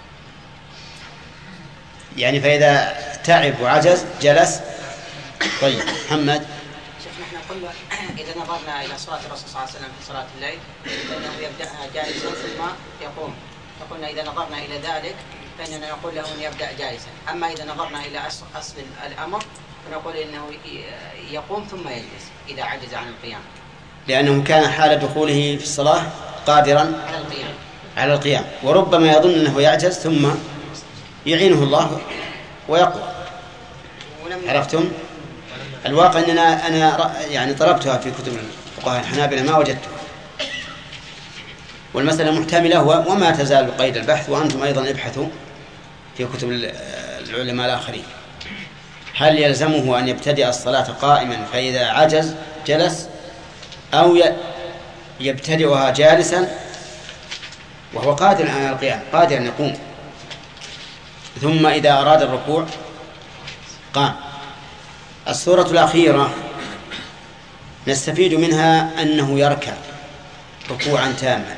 يعني فإذا تعب وعجز جلس. طيب محمد. شيخ نحن قلنا إذا نظرنا إلى صلاة الرسول صلى الله عليه وسلم في صلاة الليل فإنه يبدأها جالسا ثم يقوم، فقلنا إذا نظرنا إلى ذلك فإننا نقول له أن يبدأ جالسا. أما إذا نظرنا إلى أصل الأمر فنقول إنه يقوم ثم يجلس إذا عجز عن القيام، لأنه كان حال دخوله في الصلاة قادرا على القيام على القيام وربما يظن أنه يعجز ثم يعينه الله ويقوى. عرفتم؟ الواقع أننا أنا يعني طلبتها في كتب الفقهاء الحنابلة ما وجدتها، والمسألة محتملة وما تزال قيد البحث، وأنتم أيضا ابحثوا في كتب العلماء الآخرين. هل يلزمه أن يبتدئ الصلاة قائما فإذا عجز جلس، أو يبتدئها جالسا وهو قادر على القيام قادر أن يقوم، ثم إذا أراد الركوع قام. السورة الأخيرة نستفيد منها أنه يركع ركوعا تاما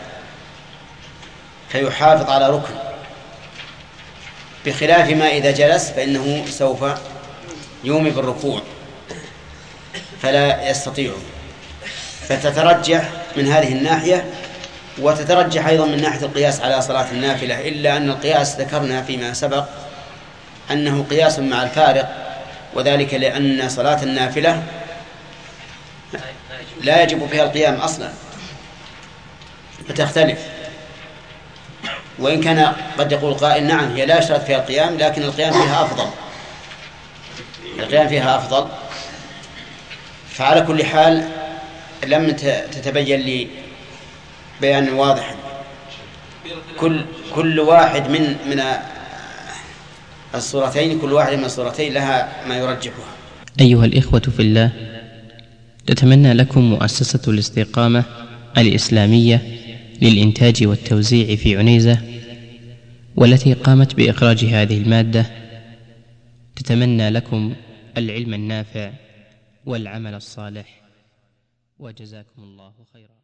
فيحافظ على ركن، بخلاف ما إذا جلس فإنه سوف يومي بالركوع فلا يستطيع. فتترجح من هذه الناحية، وتترجح أيضا من ناحية القياس على صلاة النافلة، إلا أن القياس ذكرنا فيما سبق أنه قياس مع الفارق، وذلك لأن صلاة النافلة لا يجب فيها القيام أصلا فتختلف. وإن كان قد يقول قائل نعم هي لا يشترط فيها القيام، لكن القيام فيها أفضل، القيام فيها أفضل. فعلى كل حال لم تتبين لي بيان واضح. كل كل واحد من من الصورتين كل واحد من الصورتين لها ما يرجحها. أيها الإخوة في الله، تتمنى لكم مؤسسة الاستقامة الإسلامية للإنتاج والتوزيع في عنيزة، والتي قامت بإخراج هذه المادة، تتمنى لكم العلم النافع والعمل الصالح، وجزاكم الله خيرا.